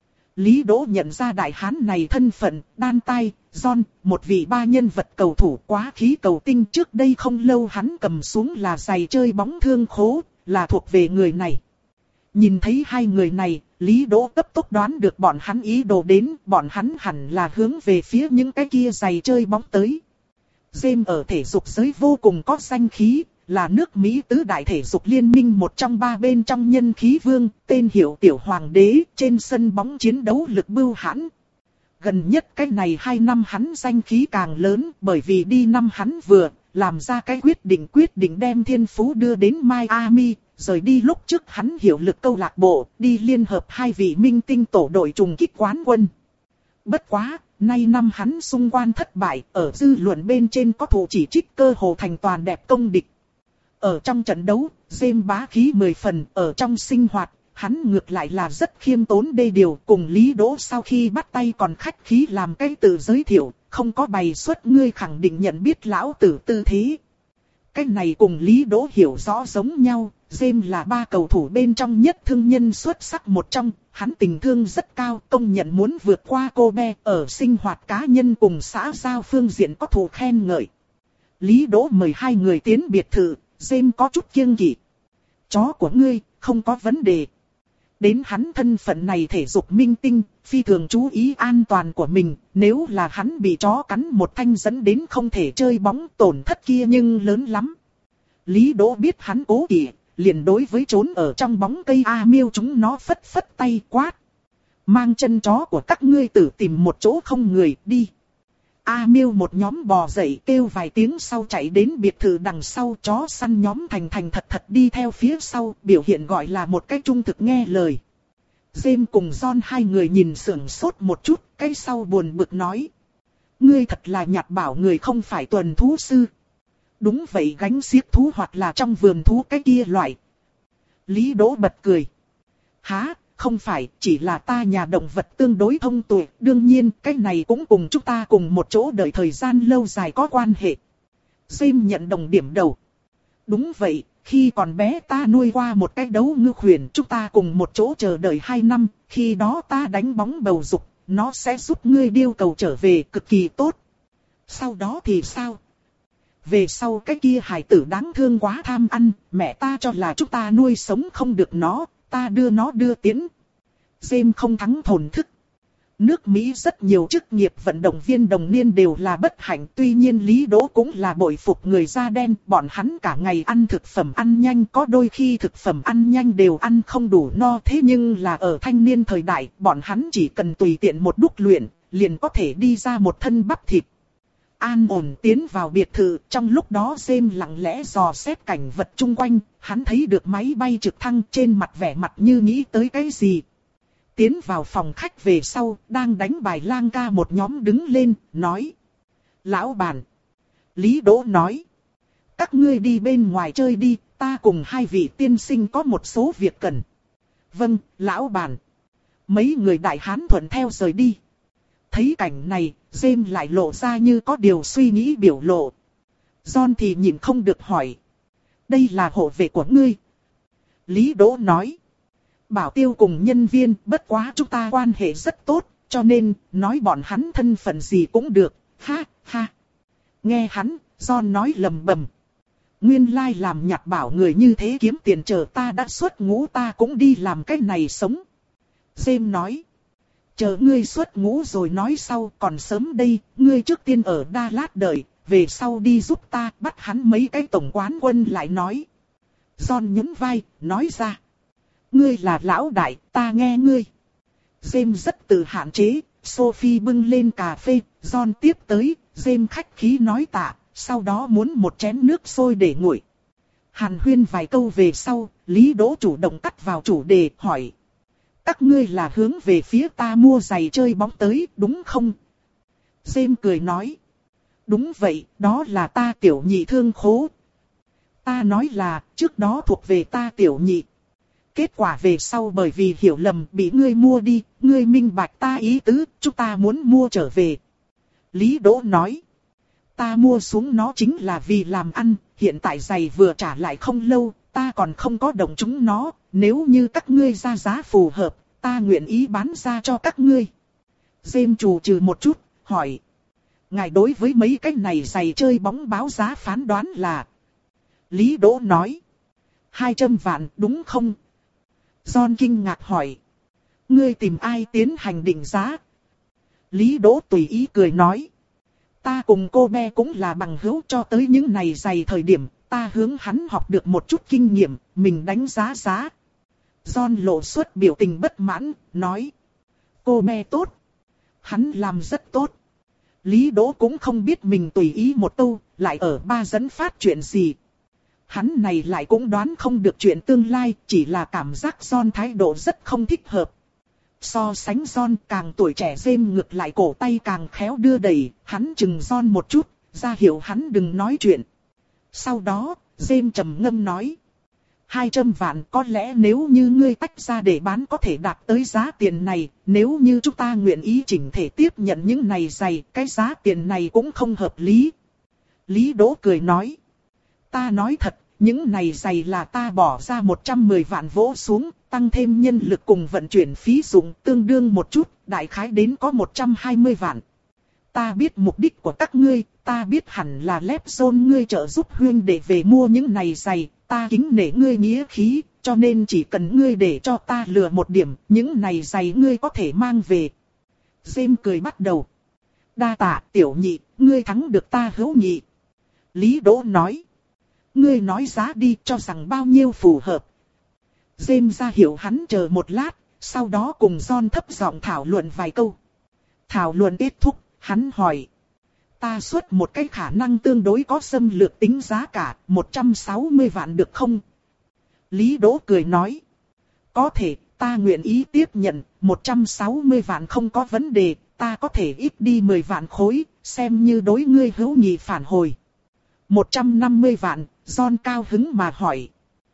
Lý Đỗ nhận ra đại hán này thân phận, đan tai, John, một vị ba nhân vật cầu thủ quá khí cầu tinh, trước đây không lâu hắn cầm xuống là giày chơi bóng thương khố, là thuộc về người này. Nhìn thấy hai người này, Lý Đỗ cấp tốc đoán được bọn hắn ý đồ đến, bọn hắn hẳn là hướng về phía những cái kia giày chơi bóng tới. James ở thể dục giới vô cùng có danh khí, là nước Mỹ tứ đại thể dục liên minh một trong ba bên trong nhân khí vương, tên hiệu tiểu hoàng đế, trên sân bóng chiến đấu lực bưu hãn. Gần nhất cái này hai năm hắn danh khí càng lớn, bởi vì đi năm hắn vừa làm ra cái quyết định quyết định đem thiên phú đưa đến Miami, rời đi lúc trước hắn hiệu lực câu lạc bộ, đi liên hợp hai vị minh tinh tổ đội trùng kích quán quân. Bất quá, nay năm hắn xung quan thất bại, ở dư luận bên trên có thủ chỉ trích cơ hồ thành toàn đẹp công địch. Ở trong trận đấu, James bá khí mười phần, ở trong sinh hoạt, hắn ngược lại là rất khiêm tốn đê điều, cùng Lý Đỗ sau khi bắt tay còn khách khí làm cái tự giới thiệu, không có bày xuất ngươi khẳng định nhận biết lão tử tư thế. Cái này cùng Lý Đỗ hiểu rõ giống nhau, James là ba cầu thủ bên trong nhất thương nhân xuất sắc một trong, hắn tình thương rất cao, công nhận muốn vượt qua cô bé, ở sinh hoạt cá nhân cùng xã giao phương diện có thù khen ngợi. Lý Đỗ mời hai người tiến biệt thự, James có chút kiêng kỵ. Chó của ngươi, không có vấn đề. Đến hắn thân phận này thể dục minh tinh, phi thường chú ý an toàn của mình, nếu là hắn bị chó cắn một thanh dẫn đến không thể chơi bóng, tổn thất kia nhưng lớn lắm. Lý Đỗ biết hắn cố kỵ, liền đối với trốn ở trong bóng cây A Miêu chúng nó phất phất tay quát. Mang chân chó của các ngươi tự tìm một chỗ không người đi. A Miêu một nhóm bò dậy kêu vài tiếng sau chạy đến biệt thự đằng sau, chó săn nhóm thành thành thật thật đi theo phía sau, biểu hiện gọi là một cách trung thực nghe lời. James cùng John hai người nhìn sững sốt một chút, cái sau buồn bực nói. Ngươi thật là nhạt bảo người không phải tuần thú sư. Đúng vậy, gánh xiếc thú hoặc là trong vườn thú cái kia loại. Lý Đỗ bật cười. Hả? Không phải, chỉ là ta nhà động vật tương đối thông tuệ, đương nhiên cái này cũng cùng chúng ta cùng một chỗ đợi thời gian lâu dài có quan hệ. James nhận đồng điểm đầu. Đúng vậy, khi còn bé ta nuôi qua một cái đấu ngư khuyển, chúng ta cùng một chỗ chờ đợi hai năm, khi đó ta đánh bóng bầu dục, nó sẽ giúp ngươi điêu cầu trở về cực kỳ tốt. Sau đó thì sao? Về sau cái kia hải tử đáng thương quá tham ăn, mẹ ta cho là chúng ta nuôi sống không được nó. Ta đưa nó đưa tiến. James không thắng thổn thức. Nước Mỹ rất nhiều chức nghiệp vận động viên đồng niên đều là bất hạnh. Tuy nhiên Lý Đỗ cũng là bội phục người da đen. Bọn hắn cả ngày ăn thực phẩm ăn nhanh. Có đôi khi thực phẩm ăn nhanh đều ăn không đủ no. Thế nhưng là ở thanh niên thời đại, bọn hắn chỉ cần tùy tiện một đúc luyện, liền có thể đi ra một thân bắp thịt. An ổn tiến vào biệt thự, trong lúc đó James lặng lẽ dò xét cảnh vật chung quanh, hắn thấy được máy bay trực thăng, trên mặt vẻ mặt như nghĩ tới cái gì. Tiến vào phòng khách về sau, đang đánh bài lang ca một nhóm đứng lên, nói. Lão bản. Lý Đỗ nói. Các ngươi đi bên ngoài chơi đi, ta cùng hai vị tiên sinh có một số việc cần. Vâng, lão bản. Mấy người đại hán thuận theo rời đi. Thấy cảnh này, James lại lộ ra như có điều suy nghĩ biểu lộ. John thì nhìn không được hỏi. Đây là hộ vệ của ngươi. Lý Đỗ nói. Bảo tiêu cùng nhân viên, bất quá chúng ta quan hệ rất tốt, cho nên, nói bọn hắn thân phận gì cũng được, ha, ha. Nghe hắn, John nói lầm bầm. Nguyên lai làm nhặt bảo người như thế kiếm tiền, chờ ta đã xuất ngũ ta cũng đi làm cái này sống. James nói. Chờ ngươi xuất ngũ rồi nói sau, còn sớm đây, ngươi trước tiên ở Dallas đợi, về sau đi giúp ta bắt hắn mấy cái tổng quán quân lại nói. John nhún vai, nói ra. Ngươi là lão đại, ta nghe ngươi. James rất tự hạn chế, Sophie bưng lên cà phê, John tiếp tới, James khách khí nói tạ, sau đó muốn một chén nước sôi để nguội. Hàn huyên vài câu về sau, Lý Đỗ chủ động cắt vào chủ đề, hỏi. các ngươi là hướng về phía ta mua giày chơi bóng tới, đúng không? James cười nói. Đúng vậy, đó là ta tiểu nhị thương khố. Ta nói là, trước đó thuộc về ta tiểu nhị. Kết quả về sau bởi vì hiểu lầm bị ngươi mua đi, ngươi minh bạch ta ý tứ, chúng ta muốn mua trở về. Lý Đỗ nói. Ta mua xuống nó chính là vì làm ăn, hiện tại giày vừa trả lại không lâu, ta còn không có động chúng nó, nếu như các ngươi ra giá phù hợp, ta nguyện ý bán ra cho các ngươi. James trù trừ một chút, hỏi. Ngài đối với mấy cái này giày chơi bóng báo giá phán đoán là... Lý Đỗ nói. Hai trăm vạn đúng không? John kinh ngạc hỏi. Ngươi tìm ai tiến hành định giá? Lý Đỗ tùy ý cười nói. Ta cùng cô bé cũng là bằng hữu cho tới những này giày thời điểm, ta hướng hắn học được một chút kinh nghiệm, mình đánh giá giá. John lộ xuất biểu tình bất mãn, nói. Cô bé tốt. Hắn làm rất tốt. Lý Đỗ cũng không biết mình tùy ý một câu, lại ở ba dẫn phát chuyện gì. Hắn này lại cũng đoán không được chuyện tương lai, chỉ là cảm giác John thái độ rất không thích hợp. So sánh John càng tuổi trẻ James ngược lại cổ tay càng khéo đưa đẩy, hắn chừng John một chút, ra hiệu hắn đừng nói chuyện. Sau đó, James trầm ngâm nói. Hai trăm vạn có lẽ nếu như ngươi tách ra để bán có thể đạt tới giá tiền này, nếu như chúng ta nguyện ý chỉnh thể tiếp nhận những này giày, cái giá tiền này cũng không hợp lý. Lý Đỗ cười nói. Ta nói thật, những này giày là ta bỏ ra một trăm mười vạn vỗ xuống, tăng thêm nhân lực cùng vận chuyển phí dụng tương đương một chút, đại khái đến có một trăm hai mươi vạn. Ta biết mục đích của các ngươi, ta biết hẳn là lép zone ngươi trợ giúp huynh để về mua những này giày, ta kính nể ngươi nghĩa khí, cho nên chỉ cần ngươi để cho ta lừa một điểm, những này giày ngươi có thể mang về. James cười bắt đầu. Đa tạ tiểu nhị, ngươi thắng được ta hữu nhị. Lý Đỗ nói. Ngươi nói giá đi cho rằng bao nhiêu phù hợp. James ra hiệu hắn chờ một lát, sau đó cùng John thấp giọng thảo luận vài câu. Thảo luận kết thúc, hắn hỏi. Ta xuất một cái khả năng tương đối có xâm lược tính giá cả, một trăm sáu mươi vạn được không? Lý Đỗ cười nói. Có thể, ta nguyện ý tiếp nhận, một trăm sáu mươi vạn không có vấn đề, ta có thể ít đi mười vạn khối, xem như đối ngươi hữu nhị phản hồi. một trăm năm mươi vạn, John cao hứng mà hỏi.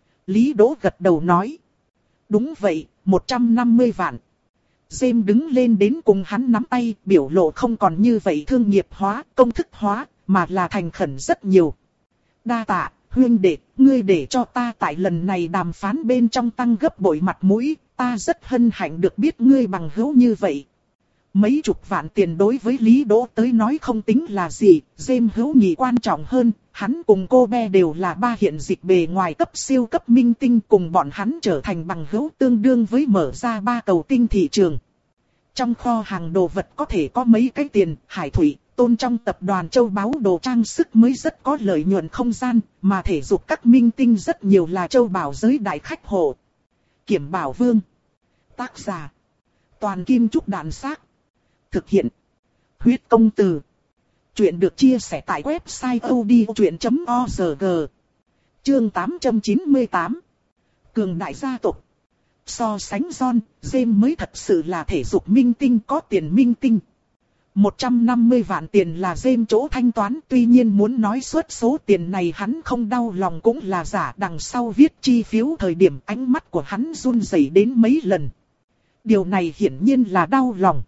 Lý Đỗ gật đầu nói. Đúng vậy, một trăm năm mươi vạn. James đứng lên đến cùng hắn nắm tay, biểu lộ không còn như vậy thương nghiệp hóa, công thức hóa, mà là thành khẩn rất nhiều. Đa tạ, huynh đệ, ngươi để cho ta tại lần này đàm phán bên trong tăng gấp bội mặt mũi, ta rất hân hạnh được biết ngươi bằng hữu như vậy. Mấy chục vạn tiền đối với Lý Đỗ tới nói không tính là gì, James hữu nhị quan trọng hơn, hắn cùng cô bé đều là ba hiện dịch bề ngoài cấp siêu cấp minh tinh, cùng bọn hắn trở thành bằng hữu tương đương với mở ra ba cầu tinh thị trường. Trong kho hàng đồ vật có thể có mấy cái tiền, hải thủy, tôn trong tập đoàn châu báu đồ trang sức mới rất có lợi nhuận không gian, mà thể dục các minh tinh rất nhiều là châu bảo giới đại khách hộ. Kiểm Bảo Vương. Tác giả. Toàn Kim Trúc Đạn Xác. Thực hiện. Huyết Công Từ. Chuyện được chia sẻ tại website odchuyện chấm org. Chương tám trăm chín mươi tám. Cường đại gia tộc. So sánh John, James mới thật sự là thể dục minh tinh có tiền minh tinh. một trăm năm mươi vạn tiền là James chỗ thanh toán, tuy nhiên muốn nói suất số tiền này hắn không đau lòng cũng là giả. Đằng sau viết chi phiếu thời điểm ánh mắt của hắn run rẩy đến mấy lần. Điều này hiển nhiên là đau lòng.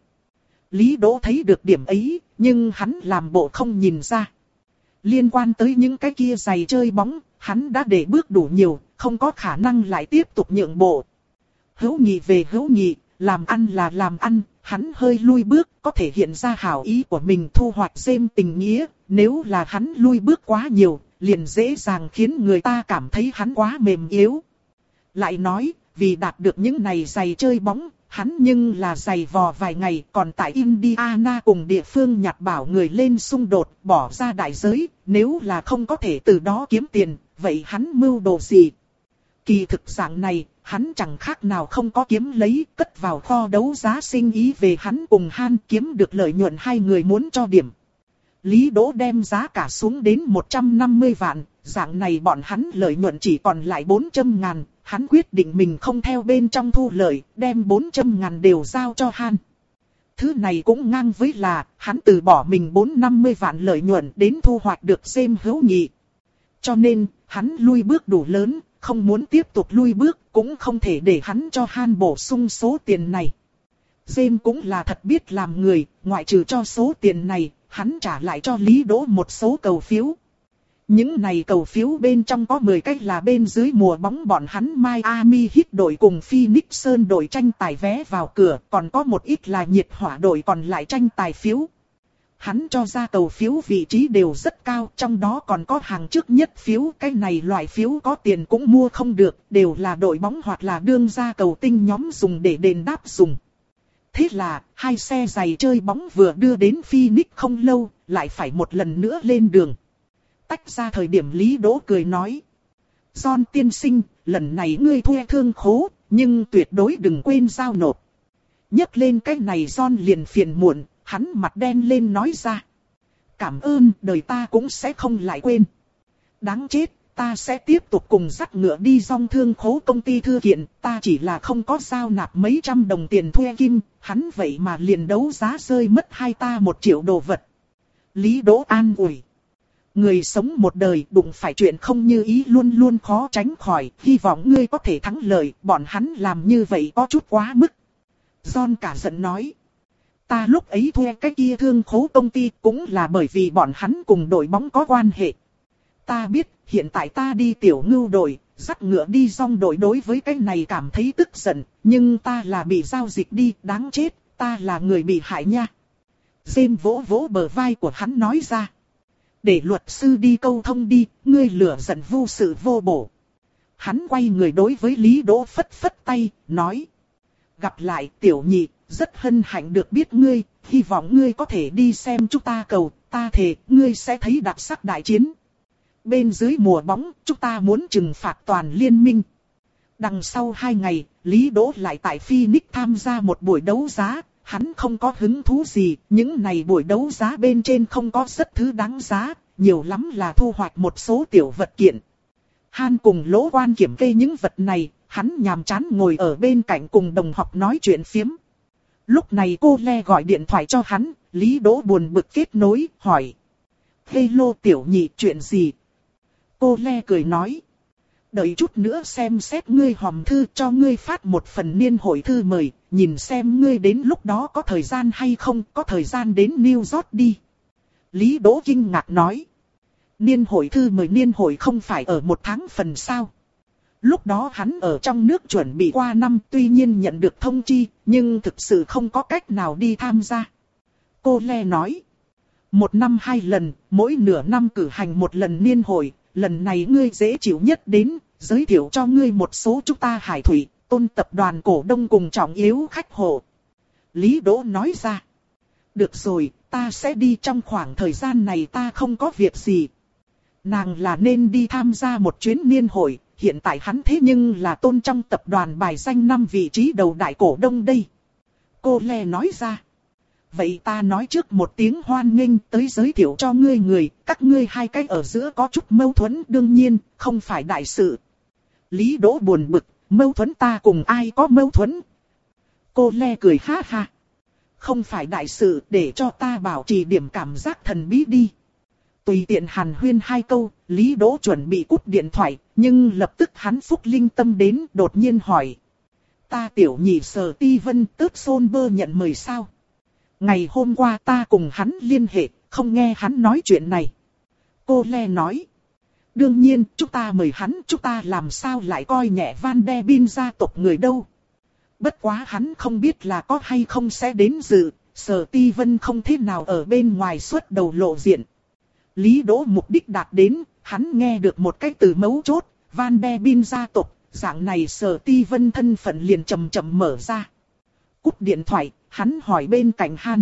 Lý Đỗ thấy được điểm ấy, nhưng hắn làm bộ không nhìn ra. Liên quan tới những cái kia giày chơi bóng, hắn đã để bước đủ nhiều, không có khả năng lại tiếp tục nhượng bộ. Hữu nhị về hữu nhị, làm ăn là làm ăn, hắn hơi lui bước, có thể hiện ra hảo ý của mình thu hoạch James tình nghĩa. Nếu là hắn lui bước quá nhiều, liền dễ dàng khiến người ta cảm thấy hắn quá mềm yếu. Lại nói, vì đạt được những này giày chơi bóng, hắn nhưng là giày vò vài ngày, còn tại Indiana cùng địa phương nhặt bảo người lên xung đột, bỏ ra đại giới, nếu là không có thể từ đó kiếm tiền, vậy hắn mưu đồ gì? Kỳ thực dạng này, hắn chẳng khác nào không có kiếm lấy, cất vào kho đấu giá sinh ý về hắn cùng Han kiếm được lợi nhuận hai người muốn cho điểm. Lý Đỗ đem giá cả xuống đến một trăm năm mươi vạn, dạng này bọn hắn lợi nhuận chỉ còn lại bốn trăm ngàn, hắn quyết định mình không theo bên trong thu lợi, đem bốn trăm ngàn đều giao cho Han. Thứ này cũng ngang với là, hắn từ bỏ mình bốn trăm năm mươi vạn lợi nhuận đến thu hoạch được James hữu nghị. Cho nên, hắn lui bước đủ lớn, không muốn tiếp tục lui bước, cũng không thể để hắn cho Han bổ sung số tiền này. James cũng là thật biết làm người, ngoại trừ cho số tiền này, hắn trả lại cho Lý Đỗ một số cầu phiếu. Những này cầu phiếu bên trong có mười cái là bên dưới mùa bóng bọn hắn Miami Heat đội cùng Phoenix Suns đội tranh tài vé vào cửa, còn có một ít là nhiệt hỏa đội còn lại tranh tài phiếu. Hắn cho ra cầu phiếu vị trí đều rất cao, trong đó còn có hàng trước nhất phiếu, cái này loại phiếu có tiền cũng mua không được, đều là đội bóng hoặc là đương gia cầu tinh nhóm dùng để đền đáp dùng. Thế là, hai xe giày chơi bóng vừa đưa đến Phoenix không lâu, lại phải một lần nữa lên đường. Tách ra thời điểm Lý Đỗ cười nói. John tiên sinh, lần này ngươi thuê thương khố, nhưng tuyệt đối đừng quên giao nộp. Nhấc lên cái này John liền phiền muộn, hắn mặt đen lên nói ra. Cảm ơn, đời ta cũng sẽ không lại quên. Đáng chết, ta sẽ tiếp tục cùng dắt ngựa đi dòng thương khố công ty thư kiện, ta chỉ là không có giao nạp mấy trăm đồng tiền thuê kim, hắn vậy mà liền đấu giá rơi mất hai ta một triệu đồ vật. Lý Đỗ an ủi. Người sống một đời đụng phải chuyện không như ý luôn luôn khó tránh khỏi, hy vọng ngươi có thể thắng lợi, bọn hắn làm như vậy có chút quá mức. John cả giận nói. Ta lúc ấy thuê cái kia thương khố công ty cũng là bởi vì bọn hắn cùng đội bóng có quan hệ. Ta biết, hiện tại ta đi tiểu ngưu đội, dắt ngựa đi dòng đội đối với cái này cảm thấy tức giận, nhưng ta là bị giao dịch đi, đáng chết, ta là người bị hại nha. James vỗ vỗ bờ vai của hắn nói ra. Để luật sư đi câu thông đi, ngươi lửa giận vô sự vô bổ. Hắn quay người đối với Lý Đỗ phất phất tay, nói. Gặp lại tiểu nhị, rất hân hạnh được biết ngươi, hy vọng ngươi có thể đi xem chúng ta cầu, ta thề, ngươi sẽ thấy đặc sắc đại chiến. Bên dưới mùa bóng, chúng ta muốn trừng phạt toàn liên minh. Đằng sau hai ngày, Lý Đỗ lại tại Phoenix tham gia một buổi đấu giá. Hắn không có hứng thú gì, những này buổi đấu giá bên trên không có rất thứ đáng giá, nhiều lắm là thu hoạch một số tiểu vật kiện. Han cùng Lỗ Quan kiểm kê những vật này, hắn nhàm chán ngồi ở bên cạnh cùng đồng học nói chuyện phiếm. Lúc này cô Le gọi điện thoại cho hắn, Lý Đỗ buồn bực kết nối, hỏi. Hello tiểu nhị, chuyện gì? Cô Le cười nói. Đợi chút nữa xem xét ngươi hòm thư cho ngươi phát một phần niên hội thư mời, nhìn xem ngươi đến lúc đó có thời gian hay không, có thời gian đến New York đi. Lý Đỗ kinh ngạc nói. Niên hội thư mời niên hội không phải ở một tháng phần sao? Lúc đó hắn ở trong nước chuẩn bị qua năm tuy nhiên nhận được thông chi, nhưng thực sự không có cách nào đi tham gia. Cô Le nói. Một năm hai lần, mỗi nửa năm cử hành một lần niên hội. Lần này ngươi dễ chịu nhất đến, giới thiệu cho ngươi một số chúng ta Hải Thủy, Tôn tập đoàn cổ đông cùng trọng yếu khách hộ. Lý Đỗ nói ra. Được rồi, ta sẽ đi trong khoảng thời gian này ta không có việc gì. Nàng là nên đi tham gia một chuyến niên hội, hiện tại hắn thế nhưng là Tôn trong tập đoàn bài danh năm vị trí đầu đại cổ đông đây. Cô Le nói ra. Vậy ta nói trước một tiếng hoan nghênh tới giới thiệu cho ngươi người, các ngươi hai cái ở giữa có chút mâu thuẫn đương nhiên, không phải đại sự. Lý Đỗ buồn bực, mâu thuẫn ta cùng ai có mâu thuẫn? Cô Le cười ha ha. Không phải đại sự để cho ta bảo trì điểm cảm giác thần bí đi. Tùy tiện hàn huyên hai câu, Lý Đỗ chuẩn bị cúp điện thoại, nhưng lập tức hắn phúc linh tâm đến đột nhiên hỏi. Ta tiểu nhị Sở Ti Vân tước Sôn Bơ nhận mời sao? Ngày hôm qua ta cùng hắn liên hệ, không nghe hắn nói chuyện này. Cô Le nói. Đương nhiên, chúng ta mời hắn, chúng ta làm sao lại coi nhẹ Van Der Bin gia tộc người đâu. Bất quá hắn không biết là có hay không sẽ đến dự, Sở Ti Vân không thế nào ở bên ngoài xuất đầu lộ diện. Lý Đỗ mục đích đạt đến, hắn nghe được một cái từ mấu chốt, Van Der Bin gia tộc, dạng này Sở Ti Vân thân phận liền chậm chậm mở ra. Cúp điện thoại, hắn hỏi bên cạnh Han.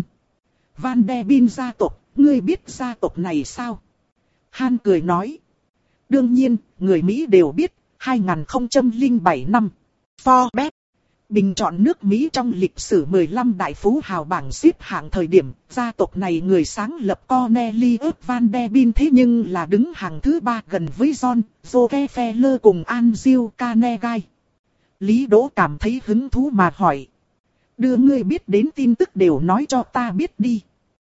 Van Der Bin gia tộc, ngươi biết gia tộc này sao? Han cười nói. Đương nhiên, người Mỹ đều biết, hai nghìn không trăm lẻ bảy năm. Forbes. Bình chọn nước Mỹ trong lịch sử mười lăm đại phú hào bảng xếp hạng thời điểm, gia tộc này người sáng lập Cornelius Van der Bin thế nhưng là đứng hàng thứ ba gần với John, Rockefeller cùng Andrew Carnegie. Lý Đỗ cảm thấy hứng thú mà hỏi. Đưa ngươi biết đến tin tức đều nói cho ta biết đi.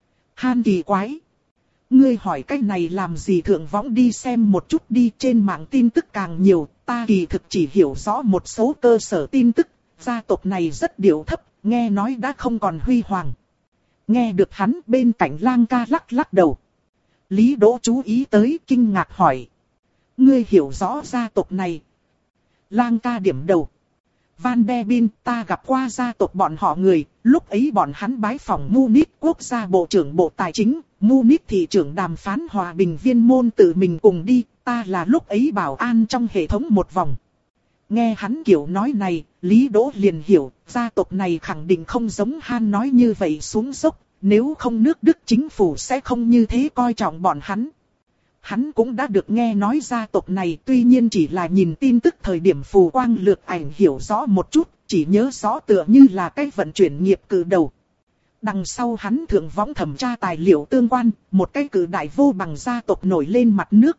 Han kỳ quái. Ngươi hỏi cái này làm gì, thượng võng đi xem một chút đi, trên mạng tin tức càng nhiều, ta kỳ thực chỉ hiểu rõ một số cơ sở tin tức. Gia tộc này rất điệu thấp, nghe nói đã không còn huy hoàng. Nghe được hắn, bên cạnh Lang ca lắc lắc đầu. Lý Đỗ chú ý tới, kinh ngạc hỏi. Ngươi hiểu rõ gia tộc này? Lang ca điểm đầu. Van der Bin, ta gặp qua gia tộc bọn họ người, lúc ấy bọn hắn bái phỏng Munich quốc gia bộ trưởng bộ tài chính, Munich thị trưởng đàm phán hòa bình viên môn tự mình cùng đi, ta là lúc ấy bảo an trong hệ thống một vòng. Nghe hắn kiểu nói này, Lý Đỗ liền hiểu, gia tộc này khẳng định không giống Han nói như vậy xuống dốc, nếu không nước Đức chính phủ sẽ không như thế coi trọng bọn hắn. Hắn cũng đã được nghe nói gia tộc này, tuy nhiên chỉ là nhìn tin tức thời điểm phù quang lược ảnh hiểu rõ một chút, chỉ nhớ rõ tựa như là cái vận chuyển nghiệp cử đầu. Đằng sau hắn thượng võng thẩm tra tài liệu tương quan, một cái cử đại vô bằng gia tộc nổi lên mặt nước.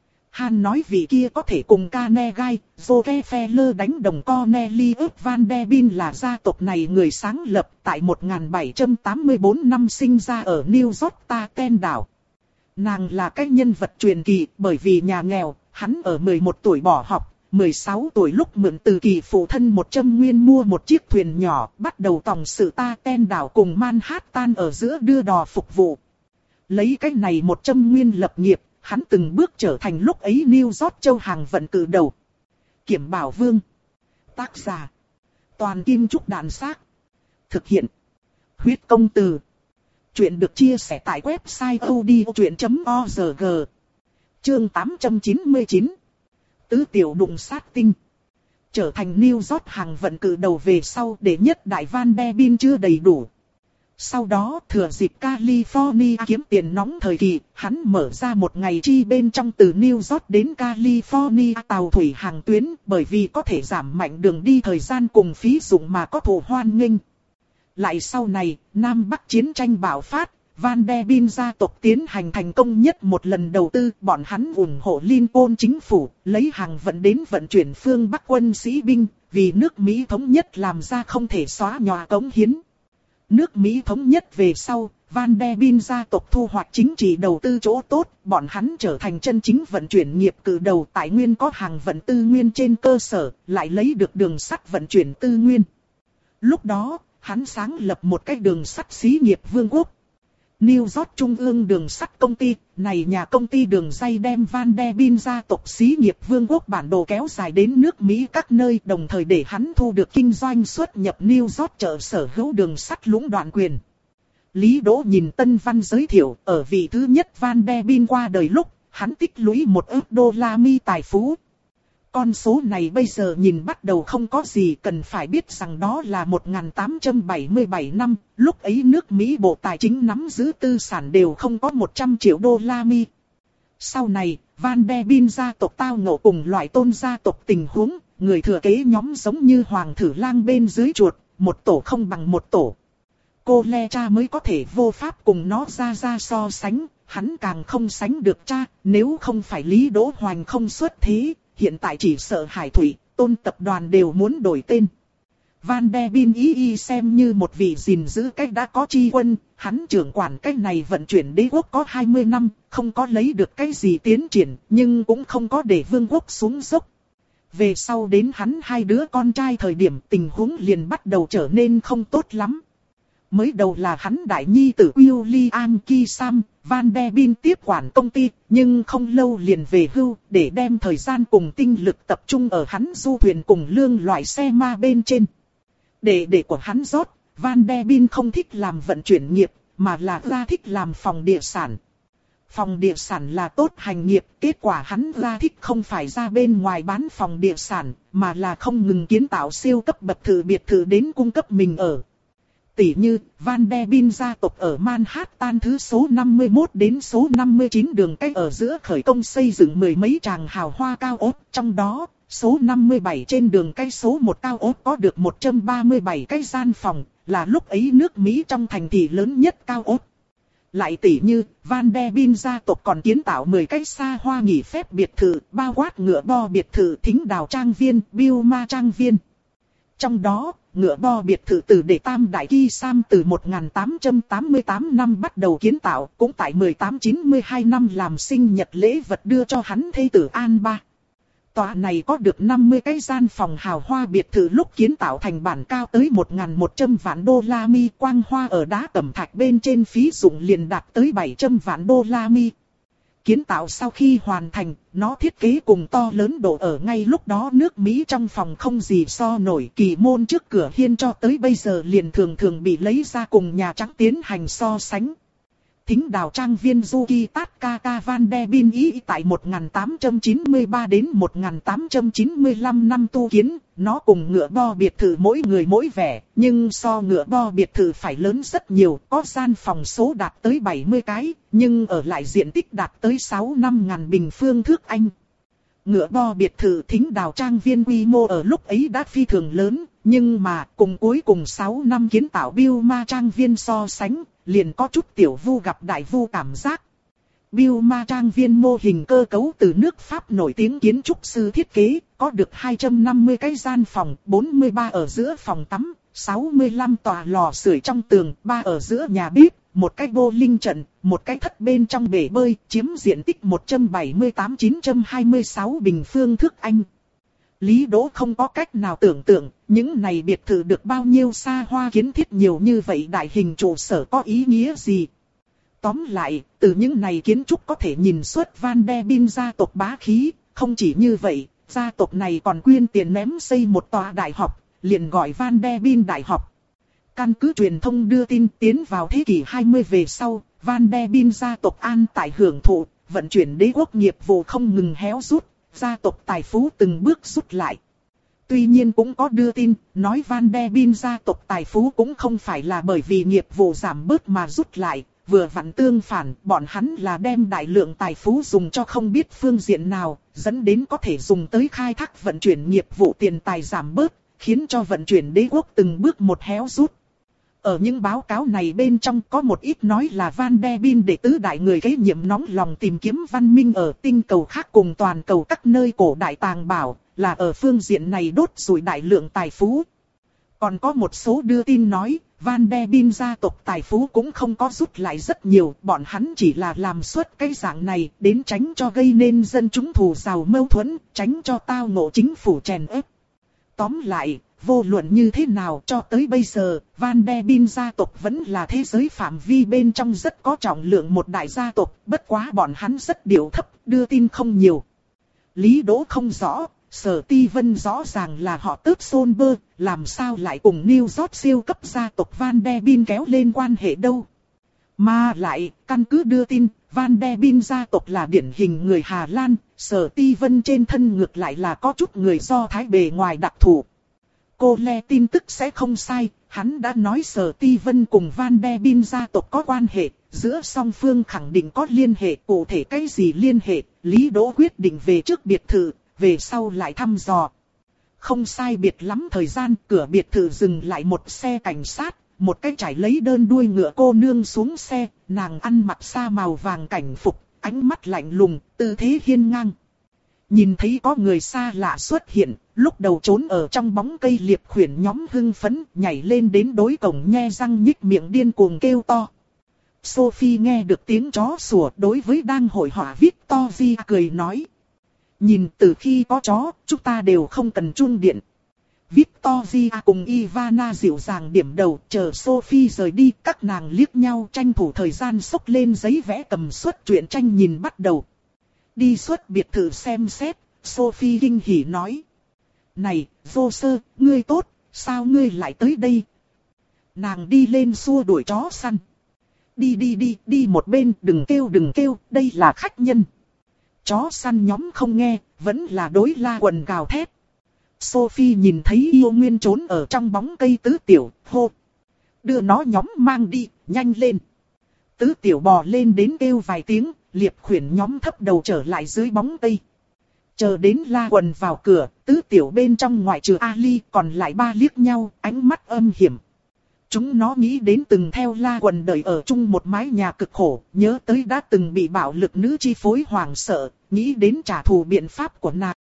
Han nói vị kia có thể cùng Carnegie, Rockefeller đánh đồng Cornelius Van der Bin là gia tộc này người sáng lập tại một nghìn bảy trăm tám mươi tư năm sinh ra ở New York Staten đảo. Nàng là cái nhân vật truyền kỳ bởi vì nhà nghèo, hắn ở mười một tuổi bỏ học, mười sáu tuổi lúc mượn từ kỳ phụ thân một trăm nguyên mua một chiếc thuyền nhỏ, bắt đầu tòng sự Staten đảo cùng Manhattan ở giữa đưa đò phục vụ. Lấy cái này một trăm nguyên lập nghiệp, hắn từng bước trở thành lúc ấy New York châu hàng vận cử đầu. Kiểm Bảo Vương. Tác giả. Toàn Kim Trúc Đàn Xác. Thực hiện. Huyết Công Từ. Chuyện được chia sẻ tại website audiochuyện chấm org. Chương tám trăm chín mươi chín. Tứ tiểu đụng sát tinh. Trở thành New York hàng vận cử đầu về sau, để nhất đại Van der Bin chưa đầy đủ. Sau đó thừa dịp California kiếm tiền nóng thời kỳ, hắn mở ra một ngày chi bên trong từ New York đến California tàu thủy hàng tuyến, bởi vì có thể giảm mạnh đường đi thời gian cùng phí dụng mà có thụ hoan nghênh. Lại sau này, Nam Bắc chiến tranh bạo phát, Van der Bin gia tộc tiến hành thành công nhất một lần đầu tư, bọn hắn ủng hộ Lincoln chính phủ, lấy hàng vận đến vận chuyển phương Bắc quân sĩ binh, vì nước Mỹ thống nhất làm ra không thể xóa nhòa cống hiến. Nước Mỹ thống nhất về sau, Van der Bin gia tộc thu hoạch chính trị đầu tư chỗ tốt, bọn hắn trở thành chân chính vận chuyển nghiệp cử đầu, tại nguyên có hàng vận tư nguyên trên cơ sở, lại lấy được đường sắt vận chuyển tư nguyên. Lúc đó, hắn sáng lập một cái đường sắt xí nghiệp vương quốc. New York Trung ương đường sắt công ty, này nhà công ty đường ray đem Van der Bin gia tộc xí nghiệp vương quốc bản đồ kéo dài đến nước Mỹ các nơi, đồng thời để hắn thu được kinh doanh xuất nhập New York chợ sở hữu đường sắt lũng đoạn quyền. Lý Đỗ nhìn Tân Văn giới thiệu, ở vị thứ nhất Van der Bin qua đời lúc, hắn tích lũy một ức đô la Mi tài phú. Con số này bây giờ nhìn bắt đầu không có gì, cần phải biết rằng đó là một nghìn tám trăm bảy mươi bảy năm, lúc ấy nước Mỹ Bộ Tài chính nắm giữ tư sản đều không có một trăm triệu đô la Mi. Sau này, Van der Bin gia tộc tao ngộ cùng loại tôn gia tộc tình huống, người thừa kế nhóm giống như hoàng thử lang bên dưới chuột, một tổ không bằng một tổ. Cô Le cha mới có thể vô pháp cùng nó ra ra so sánh, hắn càng không sánh được cha, nếu không phải Lý Đỗ Hoành không xuất thế. Hiện tại chỉ sợ Hải Thủy, Tôn tập đoàn đều muốn đổi tên. Van der Bin ý y xem như một vị gìn giữ cách đã có tri quân, hắn trưởng quản cách này vận chuyển đế quốc có hai mươi năm, không có lấy được cái gì tiến triển, nhưng cũng không có để vương quốc xuống dốc. Về sau đến hắn hai đứa con trai thời điểm tình huống liền bắt đầu trở nên không tốt lắm. Mới đầu là hắn đại nhi tử William Kisam, Van der Bin tiếp quản công ty, nhưng không lâu liền về hưu, để đem thời gian cùng tinh lực tập trung ở hắn du thuyền cùng lương loại xe ma bên trên. Đệ đệ của hắn George, Van der Bin không thích làm vận chuyển nghiệp, mà là ra thích làm phòng địa sản. Phòng địa sản là tốt hành nghiệp, kết quả hắn ra thích không phải ra bên ngoài bán phòng địa sản, mà là không ngừng kiến tạo siêu cấp bậc thự biệt thự đến cung cấp mình ở. Tỷ như, Van der Bin gia tộc ở Manhattan thứ số năm mươi mốt đến số năm mươi chín đường cách ở giữa khởi công xây dựng mười mấy tràng hào hoa cao ốt, trong đó, Số năm mươi bảy trên đường cái số một cao ốt có được một trăm ba mươi bảy cái gian phòng, là lúc ấy nước Mỹ trong thành thị lớn nhất cao ốt. Lại tỷ như, Van der Bin gia tộc còn kiến tạo mười cái xa hoa nghỉ phép biệt thự, bao quát ngựa bo biệt thự Thính Đào Trang Viên, Bioma Trang Viên. Trong đó, ngựa bo biệt thự từ đệ tam đại Ki Sam từ một nghìn tám trăm tám mươi tám năm bắt đầu kiến tạo, cũng tại một nghìn tám trăm chín mươi hai năm làm sinh nhật lễ vật đưa cho hắn thê tử An Ba. Tòa này có được năm mươi cái gian phòng hào hoa biệt thự lúc kiến tạo thành bản cao tới một nghìn một trăm vạn đô la mi, quang hoa ở đá cẩm thạch bên trên phí dụng liền đạt tới bảy trăm vạn đô la mi. Kiến tạo sau khi hoàn thành, nó thiết kế cùng to lớn độ ở ngay lúc đó nước Mỹ trong phòng không gì so nổi, kỳ môn trước cửa hiên cho tới bây giờ liền thường thường bị lấy ra cùng Nhà Trắng tiến hành so sánh. Thính Đào Trang Viên Yuki Takaka Van der Bin ý tại một nghìn tám trăm chín mươi ba đến một nghìn tám trăm chín mươi lăm năm tu kiến, nó cùng ngựa bo biệt thự mỗi người mỗi vẻ, nhưng so ngựa bo biệt thự phải lớn rất nhiều, có gian phòng số đạt tới bảy mươi cái, nhưng ở lại diện tích đạt tới sáu mươi lăm nghìn bình phương thước Anh. Ngựa bo biệt thự Thính Đào Trang Viên quy mô ở lúc ấy đã phi thường lớn, nhưng mà cùng cuối cùng sáu năm kiến tạo Bioma Trang Viên so sánh, liền có chút tiểu vu gặp đại vu cảm giác. Bioma Trang Viên mô hình cơ cấu từ nước Pháp nổi tiếng kiến trúc sư thiết kế, có được hai trăm năm mươi cái gian phòng, bốn mươi ba ở giữa phòng tắm, sáu mươi lăm tòa lò sưởi trong tường, ba ở giữa nhà bếp, một cái bowling trận, một cái thất bên trong bể bơi, chiếm diện tích một trăm bảy mươi tám nghìn chín trăm hai mươi sáu bình phương thước Anh. Lý Đỗ không có cách nào tưởng tượng, những này biệt thự được bao nhiêu xa hoa kiến thiết nhiều như vậy đại hình trụ sở có ý nghĩa gì. Tóm lại, từ những này kiến trúc có thể nhìn xuất Van der Bin gia tộc bá khí, không chỉ như vậy, gia tộc này còn quyên tiền ném xây một tòa đại học, liền gọi Van der Bin Đại học. Căn cứ truyền thông đưa tin tiến vào thế kỷ hai mươi về sau, Van der Bin gia tộc an tại hưởng thụ, vận chuyển đế quốc nghiệp vụ không ngừng héo rút. Gia tộc tài phú từng bước rút lại. Tuy nhiên cũng có đưa tin, nói Van der Bin gia tộc tài phú cũng không phải là bởi vì nghiệp vụ giảm bớt mà rút lại, vừa vặn tương phản, bọn hắn là đem đại lượng tài phú dùng cho không biết phương diện nào, dẫn đến có thể dùng tới khai thác vận chuyển nghiệp vụ tiền tài giảm bớt, khiến cho vận chuyển đế quốc từng bước một héo rút. Ở những báo cáo này bên trong có một ít nói là Van der Bin đệ tứ đại người kế nhiệm nóng lòng tìm kiếm văn minh ở tinh cầu khác cùng toàn cầu các nơi cổ đại tàng bảo, là ở phương diện này đốt rủi đại lượng tài phú. Còn có một số đưa tin nói, Van der Bin gia tộc tài phú cũng không có rút lại rất nhiều, bọn hắn chỉ là làm suốt cái dạng này đến tránh cho gây nên dân chúng thù giàu mâu thuẫn, tránh cho tao ngộ chính phủ chèn ép. Tóm lại, vô luận như thế nào cho tới bây giờ, Van der Bin gia tộc vẫn là thế giới phạm vi bên trong rất có trọng lượng một đại gia tộc, bất quá bọn hắn rất điệu thấp, đưa tin không nhiều. Lý Đỗ không rõ, Sở Ti Vân rõ ràng là họ Tước Solberg, làm sao lại cùng New York siêu cấp gia tộc Van der Bin kéo lên quan hệ đâu. Mà lại, căn cứ đưa tin, Van der Bin gia tộc là điển hình người Hà Lan, Sở Ti Vân trên thân ngược lại là có chút người Do Thái bề ngoài đặc thù. Cô Le tin tức sẽ không sai, hắn đã nói Sở Ti Vân cùng Van der Bin gia tộc có quan hệ, giữa song phương khẳng định có liên hệ, cụ thể cái gì liên hệ, Lý Đỗ quyết định về trước biệt thự, về sau lại thăm dò. Không sai biệt lắm thời gian, cửa biệt thự dừng lại một xe cảnh sát, một cái trải lấy đơn đuôi ngựa cô nương xuống xe, nàng ăn mặc sa màu vàng cảnh phục, ánh mắt lạnh lùng, tư thế hiên ngang. Nhìn thấy có người xa lạ xuất hiện, lúc đầu trốn ở trong bóng cây liệp khuyển nhóm hưng phấn, nhảy lên đến đối cổng nhe răng nhích miệng điên cuồng kêu to. Sophie nghe được tiếng chó sủa, đối với đang hội họa Victoria cười nói. Nhìn từ khi có chó, chúng ta đều không cần chuông điện. Victoria cùng Ivana dịu dàng điểm đầu, chờ Sophie rời đi, các nàng liếc nhau tranh thủ thời gian xốc lên giấy vẽ cầm suất truyện tranh nhìn bắt đầu. Đi xuất biệt thự xem xét, Sophie kinh hỉ nói. Này, vô sơ, ngươi tốt, sao ngươi lại tới đây? Nàng đi lên xua đuổi chó săn. Đi đi đi, đi một bên, đừng kêu đừng kêu, đây là khách nhân. Chó săn nhóm không nghe, vẫn là đối la quần gào thét. Sophie nhìn thấy yêu nguyên trốn ở trong bóng cây tứ tiểu, hô. Đưa nó nhóm mang đi, nhanh lên. Tứ tiểu bò lên đến kêu vài tiếng, liệp khuyển nhóm thấp đầu trở lại dưới bóng cây. Chờ đến La Quần vào cửa, tứ tiểu bên trong ngoại trừ Ali còn lại ba liếc nhau, ánh mắt âm hiểm. Chúng nó nghĩ đến từng theo La Quần đời ở chung một mái nhà cực khổ, nhớ tới đã từng bị bạo lực nữ chi phối hoảng sợ, nghĩ đến trả thù biện pháp của nàng.